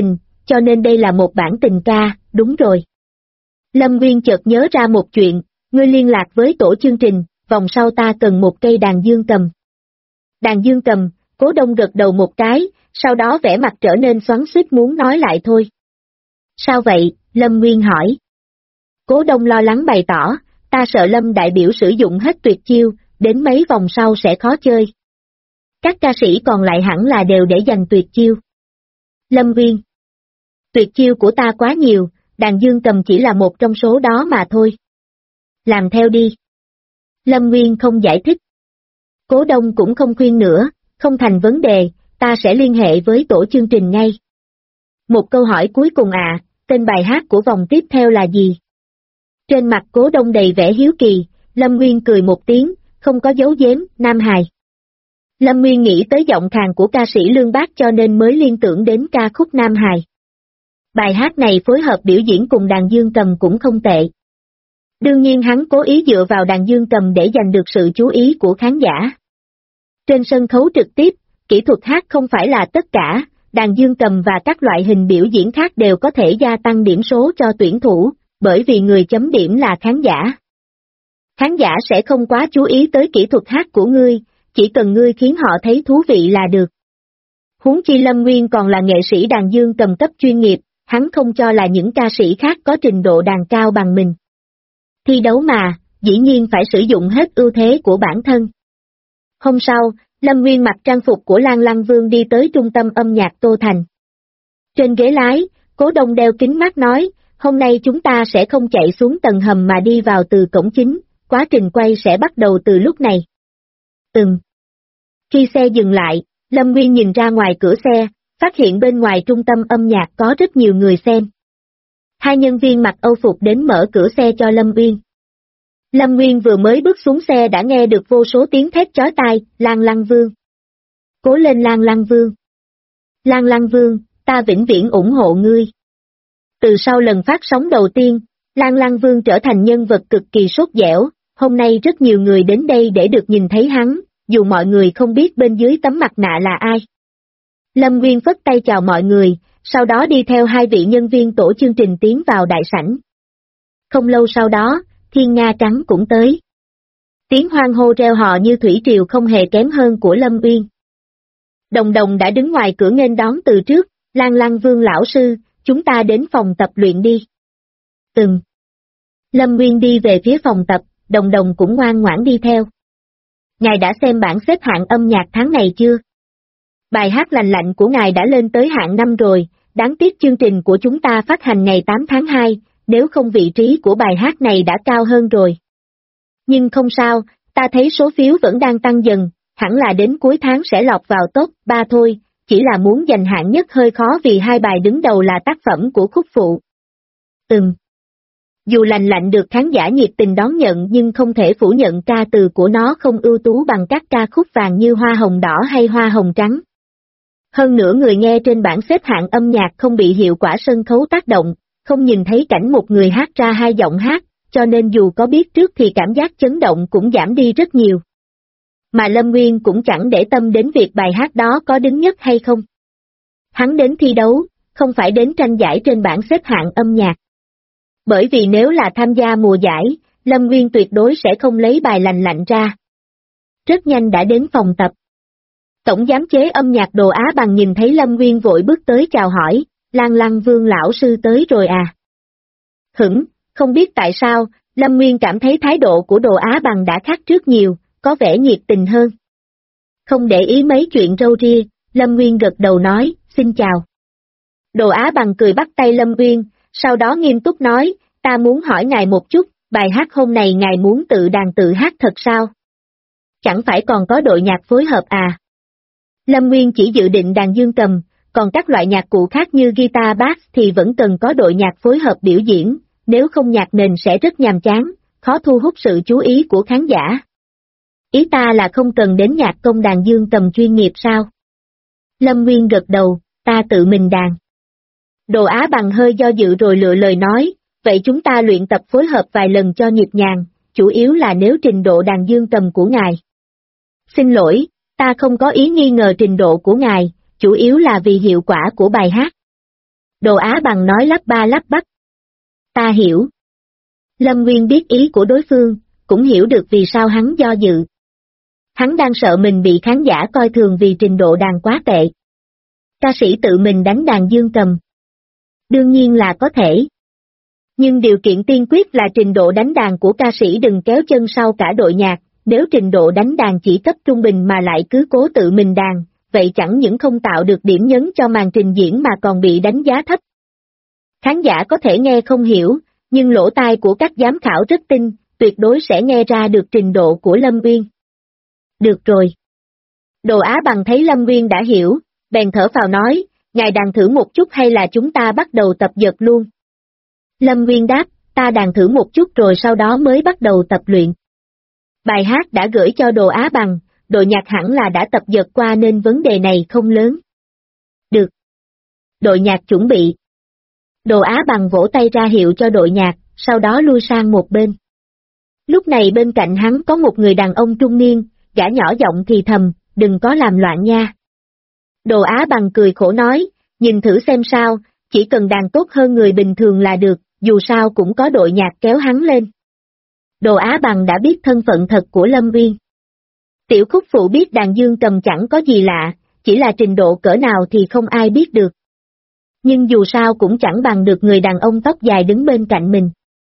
cho nên đây là một bản tình ca, đúng rồi. Lâm Nguyên chợt nhớ ra một chuyện, ngươi liên lạc với tổ chương trình, vòng sau ta cần một cây đàn dương cầm. Đàn dương cầm, Cố Đông gật đầu một cái, sau đó vẻ mặt trở nên xoắn xuýt muốn nói lại thôi. Sao vậy, Lâm Nguyên hỏi. Cố Đông lo lắng bày tỏ, ta sợ Lâm đại biểu sử dụng hết tuyệt chiêu, đến mấy vòng sau sẽ khó chơi. Các ca sĩ còn lại hẳn là đều để dành tuyệt chiêu. Lâm Nguyên. Tuyệt chiêu của ta quá nhiều, đàn dương cầm chỉ là một trong số đó mà thôi. Làm theo đi. Lâm Nguyên không giải thích. Cố Đông cũng không khuyên nữa, không thành vấn đề, ta sẽ liên hệ với tổ chương trình ngay. Một câu hỏi cuối cùng tên bài hát của vòng tiếp theo là gì? Trên mặt Cố Đông đầy vẻ hiếu kỳ, Lâm Nguyên cười một tiếng, không có giấu giếm, Nam Hài. Lâm Nguyên nghĩ tới giọng khàn của ca sĩ Lương Bác cho nên mới liên tưởng đến ca khúc Nam Hài. Bài hát này phối hợp biểu diễn cùng đàn dương cầm cũng không tệ. Đương nhiên hắn cố ý dựa vào đàn dương cầm để giành được sự chú ý của khán giả. Trên sân khấu trực tiếp, kỹ thuật hát không phải là tất cả, đàn dương cầm và các loại hình biểu diễn khác đều có thể gia tăng điểm số cho tuyển thủ, bởi vì người chấm điểm là khán giả. Khán giả sẽ không quá chú ý tới kỹ thuật hát của ngươi, chỉ cần ngươi khiến họ thấy thú vị là được. Huống chi Lâm Nguyên còn là nghệ sĩ đàn dương cầm cấp chuyên nghiệp, hắn không cho là những ca sĩ khác có trình độ đàn cao bằng mình. Thi đấu mà, dĩ nhiên phải sử dụng hết ưu thế của bản thân. Hôm sau, Lâm Nguyên mặc trang phục của Lan Lăng Vương đi tới trung tâm âm nhạc Tô Thành. Trên ghế lái, Cố Đông đeo kính mát nói, hôm nay chúng ta sẽ không chạy xuống tầng hầm mà đi vào từ cổng chính, quá trình quay sẽ bắt đầu từ lúc này. Khi xe dừng lại, Lâm Nguyên nhìn ra ngoài cửa xe, phát hiện bên ngoài trung tâm âm nhạc có rất nhiều người xem. Hai nhân viên mặc Âu phục đến mở cửa xe cho Lâm Nguyên. Lâm Nguyên vừa mới bước xuống xe đã nghe được vô số tiếng thét chói tai, Lan Lăng Vương. Cố lên Lan Lăng Vương. Lan Lăng Vương, ta vĩnh viễn ủng hộ ngươi. Từ sau lần phát sóng đầu tiên, Lan Lăng Vương trở thành nhân vật cực kỳ sốt dẻo, hôm nay rất nhiều người đến đây để được nhìn thấy hắn, dù mọi người không biết bên dưới tấm mặt nạ là ai. Lâm Nguyên phất tay chào mọi người, sau đó đi theo hai vị nhân viên tổ chương trình tiến vào đại sảnh. Không lâu sau đó, Thiên Nga Trắng cũng tới. Tiếng hoan hô reo hò như thủy triều không hề kém hơn của Lâm Uyên. Đồng Đồng đã đứng ngoài cửa nghênh đón từ trước, Lan Lăng Vương lão sư, chúng ta đến phòng tập luyện đi. Lâm Uyên đi về phía phòng tập, Đồng Đồng cũng ngoan ngoãn đi theo. Ngài đã xem bảng xếp hạng âm nhạc tháng này chưa? Bài hát Lành Lạnh của ngài đã lên tới hạng 5 rồi, đáng tiếc chương trình của chúng ta phát hành ngày 8 tháng 2, nếu không vị trí của bài hát này đã cao hơn rồi. Nhưng không sao, ta thấy số phiếu vẫn đang tăng dần, hẳn là đến cuối tháng sẽ lọt vào top 3 thôi, chỉ là muốn giành hạng nhất hơi khó vì hai bài đứng đầu là tác phẩm của khúc phụ. Dù Lành Lạnh được khán giả nhiệt tình đón nhận nhưng không thể phủ nhận ca từ của nó không ưu tú bằng các ca khúc vàng như Hoa Hồng Đỏ hay Hoa Hồng Trắng. Hơn nữa người nghe trên bảng xếp hạng âm nhạc không bị hiệu quả sân khấu tác động, không nhìn thấy cảnh một người hát ra hai giọng hát, cho nên dù có biết trước thì cảm giác chấn động cũng giảm đi rất nhiều. Mà Lâm Nguyên cũng chẳng để tâm đến việc bài hát đó có đứng nhất hay không. Hắn đến thi đấu, không phải đến tranh giải trên bảng xếp hạng âm nhạc. Bởi vì nếu là tham gia mùa giải, Lâm Nguyên tuyệt đối sẽ không lấy bài Lành Lạnh ra. Rất nhanh đã đến phòng tập. Tổng giám chế âm nhạc Đồ Á Bằng nhìn thấy Lâm Nguyên vội bước tới chào hỏi, Lan Lăng Vương lão sư tới rồi à? Không biết tại sao, Lâm Nguyên cảm thấy thái độ của Đồ Á Bằng đã khác trước nhiều, có vẻ nhiệt tình hơn. Không để ý mấy chuyện râu ria, Lâm Nguyên gật đầu nói, xin chào. Đồ Á Bằng cười bắt tay Lâm Nguyên, sau đó nghiêm túc nói, ta muốn hỏi ngài một chút, bài hát hôm này ngài muốn tự đàn tự hát thật sao? Chẳng phải còn có đội nhạc phối hợp à? Lâm Nguyên chỉ dự định đàn dương cầm, còn các loại nhạc cụ khác như guitar bass thì vẫn cần có đội nhạc phối hợp biểu diễn, nếu không nhạc nền sẽ rất nhàm chán, khó thu hút sự chú ý của khán giả. Ý ta là không cần đến nhạc công đàn dương cầm chuyên nghiệp sao? Lâm Nguyên gật đầu, ta tự mình đàn. Đồ Á Bằng hơi do dự rồi lựa lời nói, vậy chúng ta luyện tập phối hợp vài lần cho nhịp nhàng, chủ yếu là nếu trình độ đàn dương cầm của ngài. Xin lỗi, ta không có ý nghi ngờ trình độ của ngài, chủ yếu là vì hiệu quả của bài hát. Đồ Á Bằng nói lắp ba lắp bắp. Ta hiểu. Lâm Nguyên biết ý của đối phương, cũng hiểu được vì sao hắn do dự. Hắn đang sợ mình bị khán giả coi thường vì trình độ đàn quá tệ. Ca sĩ tự mình đánh đàn dương cầm. Đương nhiên là có thể. Nhưng điều kiện tiên quyết là trình độ đánh đàn của ca sĩ đừng kéo chân sau cả đội nhạc, nếu trình độ đánh đàn chỉ cấp trung bình mà lại cứ cố tự mình đàn, vậy chẳng những không tạo được điểm nhấn cho màn trình diễn mà còn bị đánh giá thấp. Khán giả có thể nghe không hiểu, nhưng lỗ tai của các giám khảo rất tinh, tuyệt đối sẽ nghe ra được trình độ của Lâm Uyên. Được rồi. Đồ Á Bằng thấy Lâm Uyên đã hiểu, bèn thở phào nói, ngài đàn thử một chút hay là chúng ta bắt đầu tập dượt luôn? Lâm Uyên đáp, ta đàn thử một chút rồi sau đó mới bắt đầu tập luyện. Bài hát đã gửi cho Đồ Á Bằng, đội nhạc hẳn là đã tập dượt qua nên vấn đề này không lớn. Được. Đội nhạc chuẩn bị. Đồ Á Bằng vỗ tay ra hiệu cho đội nhạc, sau đó lui sang một bên. Lúc này bên cạnh hắn có một người đàn ông trung niên, gã nhỏ giọng thì thầm, đừng có làm loạn nha. Đồ Á Bằng cười khổ nói, nhìn thử xem sao, chỉ cần đàn tốt hơn người bình thường là được, dù sao cũng có đội nhạc kéo hắn lên. Đồ Á Bằng đã biết thân phận thật của Lâm Uyên. Tiểu Khúc Phụ biết đàn dương cầm chẳng có gì lạ, chỉ là trình độ cỡ nào thì không ai biết được. Nhưng dù sao cũng chẳng bằng được người đàn ông tóc dài đứng bên cạnh mình.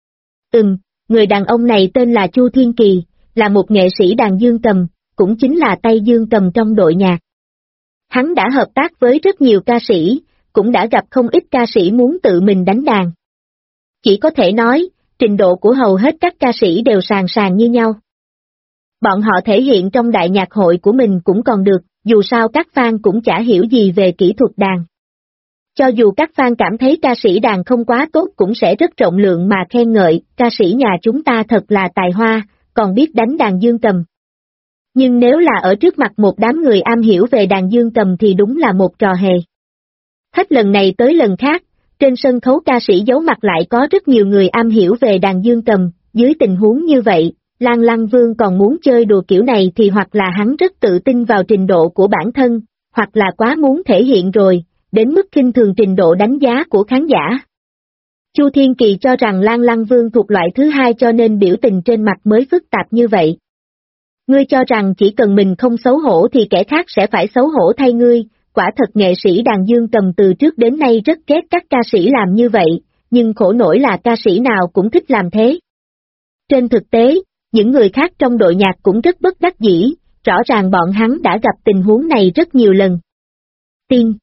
Người đàn ông này tên là Chu Thiên Kỳ, là một nghệ sĩ đàn dương cầm, cũng chính là tay dương cầm trong đội nhạc. Hắn đã hợp tác với rất nhiều ca sĩ, cũng đã gặp không ít ca sĩ muốn tự mình đánh đàn. Chỉ có thể nói, trình độ của hầu hết các ca sĩ đều sàn sàn như nhau. Bọn họ thể hiện trong đại nhạc hội của mình cũng còn được, dù sao các fan cũng chả hiểu gì về kỹ thuật đàn. Cho dù các fan cảm thấy ca sĩ đàn không quá tốt cũng sẽ rất rộng lượng mà khen ngợi, ca sĩ nhà chúng ta thật là tài hoa, còn biết đánh đàn dương cầm. Nhưng nếu là ở trước mặt một đám người am hiểu về đàn dương cầm thì đúng là một trò hề. Hết lần này tới lần khác, trên sân khấu ca sĩ giấu mặt lại có rất nhiều người am hiểu về đàn dương cầm, dưới tình huống như vậy, Lan Lăng Vương còn muốn chơi đùa kiểu này thì hoặc là hắn rất tự tin vào trình độ của bản thân, hoặc là quá muốn thể hiện rồi, đến mức khinh thường trình độ đánh giá của khán giả. Chu Thiên Kỳ cho rằng Lan Lăng Vương thuộc loại thứ hai cho nên biểu tình trên mặt mới phức tạp như vậy. Ngươi cho rằng chỉ cần mình không xấu hổ thì kẻ khác sẽ phải xấu hổ thay ngươi, quả thật nghệ sĩ đàn dương cầm từ trước đến nay rất ghét các ca sĩ làm như vậy, nhưng khổ nổi là ca sĩ nào cũng thích làm thế. Trên thực tế, những người khác trong đội nhạc cũng rất bất đắc dĩ, rõ ràng bọn hắn đã gặp tình huống này rất nhiều lần. Tiên.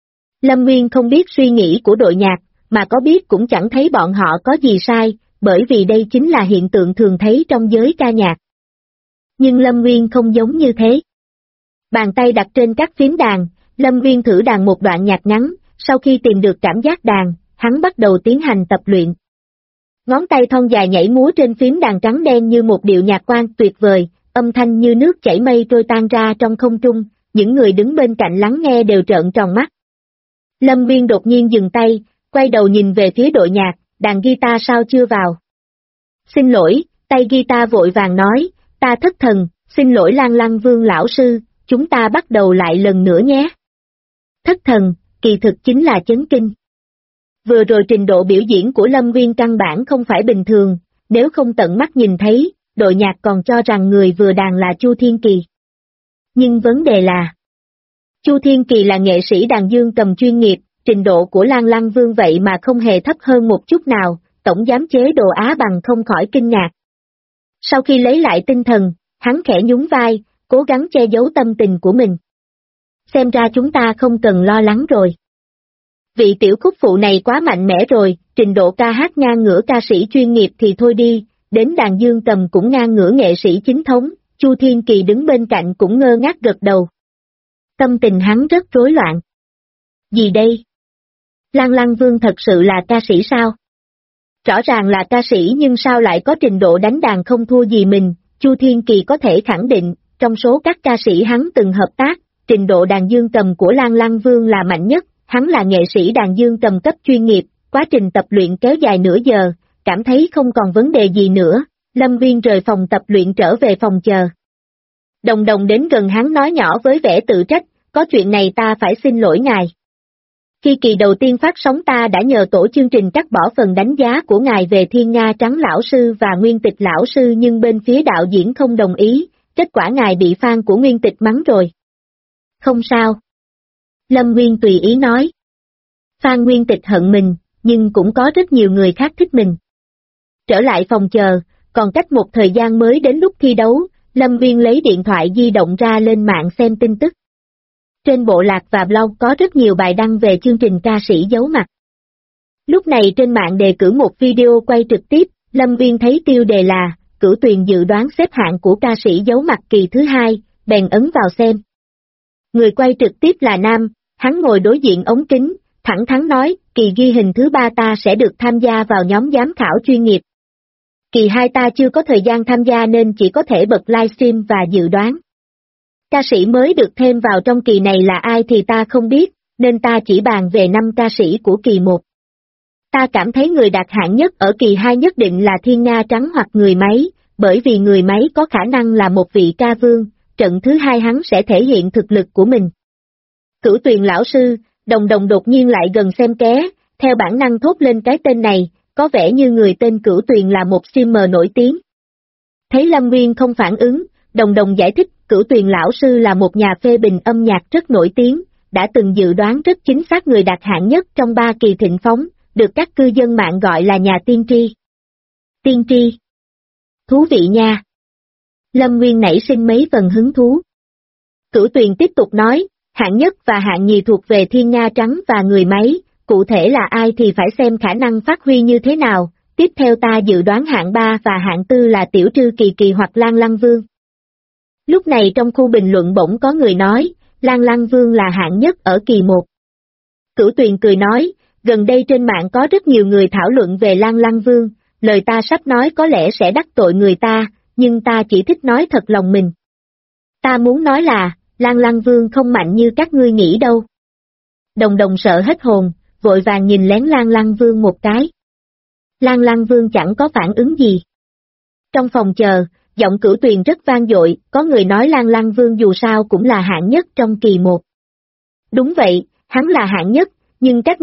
Lâm Nguyên không biết suy nghĩ của đội nhạc, mà có biết cũng chẳng thấy bọn họ có gì sai, bởi vì đây chính là hiện tượng thường thấy trong giới ca nhạc. Nhưng Lâm Nguyên không giống như thế. Bàn tay đặt trên các phím đàn, Lâm Nguyên thử đàn một đoạn nhạc ngắn, sau khi tìm được cảm giác đàn, hắn bắt đầu tiến hành tập luyện. Ngón tay thon dài nhảy múa trên phím đàn trắng đen như một điệu nhạc quan tuyệt vời, âm thanh như nước chảy mây trôi tan ra trong không trung, những người đứng bên cạnh lắng nghe đều trợn tròn mắt. Lâm Nguyên đột nhiên dừng tay, quay đầu nhìn về phía đội nhạc, đàn guitar sao chưa vào? Xin lỗi, tay guitar vội vàng nói, ta thất thần, xin lỗi Lan Lăng Vương lão sư, chúng ta bắt đầu lại lần nữa nhé. Thất thần, kỳ thực chính là chấn kinh. Vừa rồi trình độ biểu diễn của Lâm Nguyên căn bản không phải bình thường, nếu không tận mắt nhìn thấy, đội nhạc còn cho rằng người vừa đàn là Chu Thiên Kỳ. Nhưng vấn đề là, Chu Thiên Kỳ là nghệ sĩ đàn dương cầm chuyên nghiệp, trình độ của Lan Lăng Vương vậy mà không hề thấp hơn một chút nào, tổng giám chế Đồ Á Bằng không khỏi kinh ngạc. Sau khi lấy lại tinh thần, hắn khẽ nhún vai, cố gắng che giấu tâm tình của mình. Xem ra chúng ta không cần lo lắng rồi. Vị tiểu khúc phụ này quá mạnh mẽ rồi, trình độ ca hát ngang ngửa ca sĩ chuyên nghiệp thì thôi đi, đến đàn dương cầm cũng ngang ngửa nghệ sĩ chính thống, Chu Thiên Kỳ đứng bên cạnh cũng ngơ ngác gật đầu. Tâm tình hắn rất rối loạn. Gì đây? Lan Lăng Vương thật sự là ca sĩ sao? Rõ ràng là ca sĩ nhưng sao lại có trình độ đánh đàn không thua gì mình, Chu Thiên Kỳ có thể khẳng định, trong số các ca sĩ hắn từng hợp tác, trình độ đàn dương cầm của Lan Lăng Vương là mạnh nhất, hắn là nghệ sĩ đàn dương cầm cấp chuyên nghiệp, quá trình tập luyện kéo dài nửa giờ, cảm thấy không còn vấn đề gì nữa, Lâm Viên rời phòng tập luyện trở về phòng chờ. Đồng Đồng đến gần hắn nói nhỏ với vẻ tự trách, có chuyện này ta phải xin lỗi ngài. Khi kỳ đầu tiên phát sóng ta đã nhờ tổ chương trình cắt bỏ phần đánh giá của ngài về Thiên Nga Trắng lão sư và Nguyên Tịch lão sư nhưng bên phía đạo diễn không đồng ý, kết quả ngài bị fan của Nguyên Tịch mắng rồi. Không sao. Lâm Nguyên tùy ý nói. Fan Nguyên Tịch hận mình, nhưng cũng có rất nhiều người khác thích mình. Trở lại phòng chờ, còn cách một thời gian mới đến lúc thi đấu, Lâm Nguyên lấy điện thoại di động ra lên mạng xem tin tức. Trên bộ lạc và blog có rất nhiều bài đăng về chương trình ca sĩ giấu mặt. Lúc này trên mạng đề cử một video quay trực tiếp, Lâm Nguyên thấy tiêu đề là Cửu Tuyền dự đoán xếp hạng của ca sĩ giấu mặt kỳ thứ 2, bèn ấn vào xem. Người quay trực tiếp là nam, hắn ngồi đối diện ống kính, thẳng thắn nói, kỳ ghi hình thứ 3 ta sẽ được tham gia vào nhóm giám khảo chuyên nghiệp. Kỳ 2 ta chưa có thời gian tham gia nên chỉ có thể bật livestream và dự đoán. Ca sĩ mới được thêm vào trong kỳ này là ai thì ta không biết, nên ta chỉ bàn về 5 ca sĩ của kỳ 1. Ta cảm thấy người đạt hạng nhất ở kỳ 2 nhất định là Thiên Nga Trắng hoặc Người Máy, bởi vì Người Máy có khả năng là một vị ca vương, trận thứ 2 hắn sẽ thể hiện thực lực của mình. Cửu Tuyền lão sư, Đồng Đồng đột nhiên lại gần xem ké, theo bản năng thốt lên cái tên này, có vẻ như người tên Cửu Tuyền là một streamer nổi tiếng. Thấy Lâm Nguyên không phản ứng, Đồng Đồng giải thích Cửu Tuyền lão sư là một nhà phê bình âm nhạc rất nổi tiếng, đã từng dự đoán rất chính xác người đạt hạng nhất trong 3 kỳ thịnh phóng, được các cư dân mạng gọi là nhà tiên tri. Tiên tri. Thú vị nha. Lâm Nguyên nảy sinh mấy phần hứng thú. Cửu Tuyền tiếp tục nói, hạng nhất và hạng nhì thuộc về Thiên Nga Trắng và Người Máy, cụ thể là ai thì phải xem khả năng phát huy như thế nào, tiếp theo ta dự đoán hạng 3 và hạng 4 là Tiểu Trư Kỳ Kỳ hoặc Lan Lăng Vương. Lúc này trong khu bình luận bỗng có người nói, Lan Lăng Vương là hạng nhất ở kỳ 1. Cửu Tuyền cười nói, gần đây trên mạng có rất nhiều người thảo luận về Lan Lăng Vương, lời ta sắp nói có lẽ sẽ đắc tội người ta, nhưng ta chỉ thích nói thật lòng mình. Ta muốn nói là, Lan Lăng Vương không mạnh như các ngươi nghĩ đâu. Đồng Đồng sợ hết hồn, vội vàng nhìn lén Lan Lăng Vương một cái. Lan Lăng Vương chẳng có phản ứng gì. Trong phòng chờ, giọng Cửu Tuyền rất vang dội, có người nói Lan Lăng Vương dù sao cũng là hạng nhất trong kỳ 1. Đúng vậy, hắn là hạng nhất, nhưng các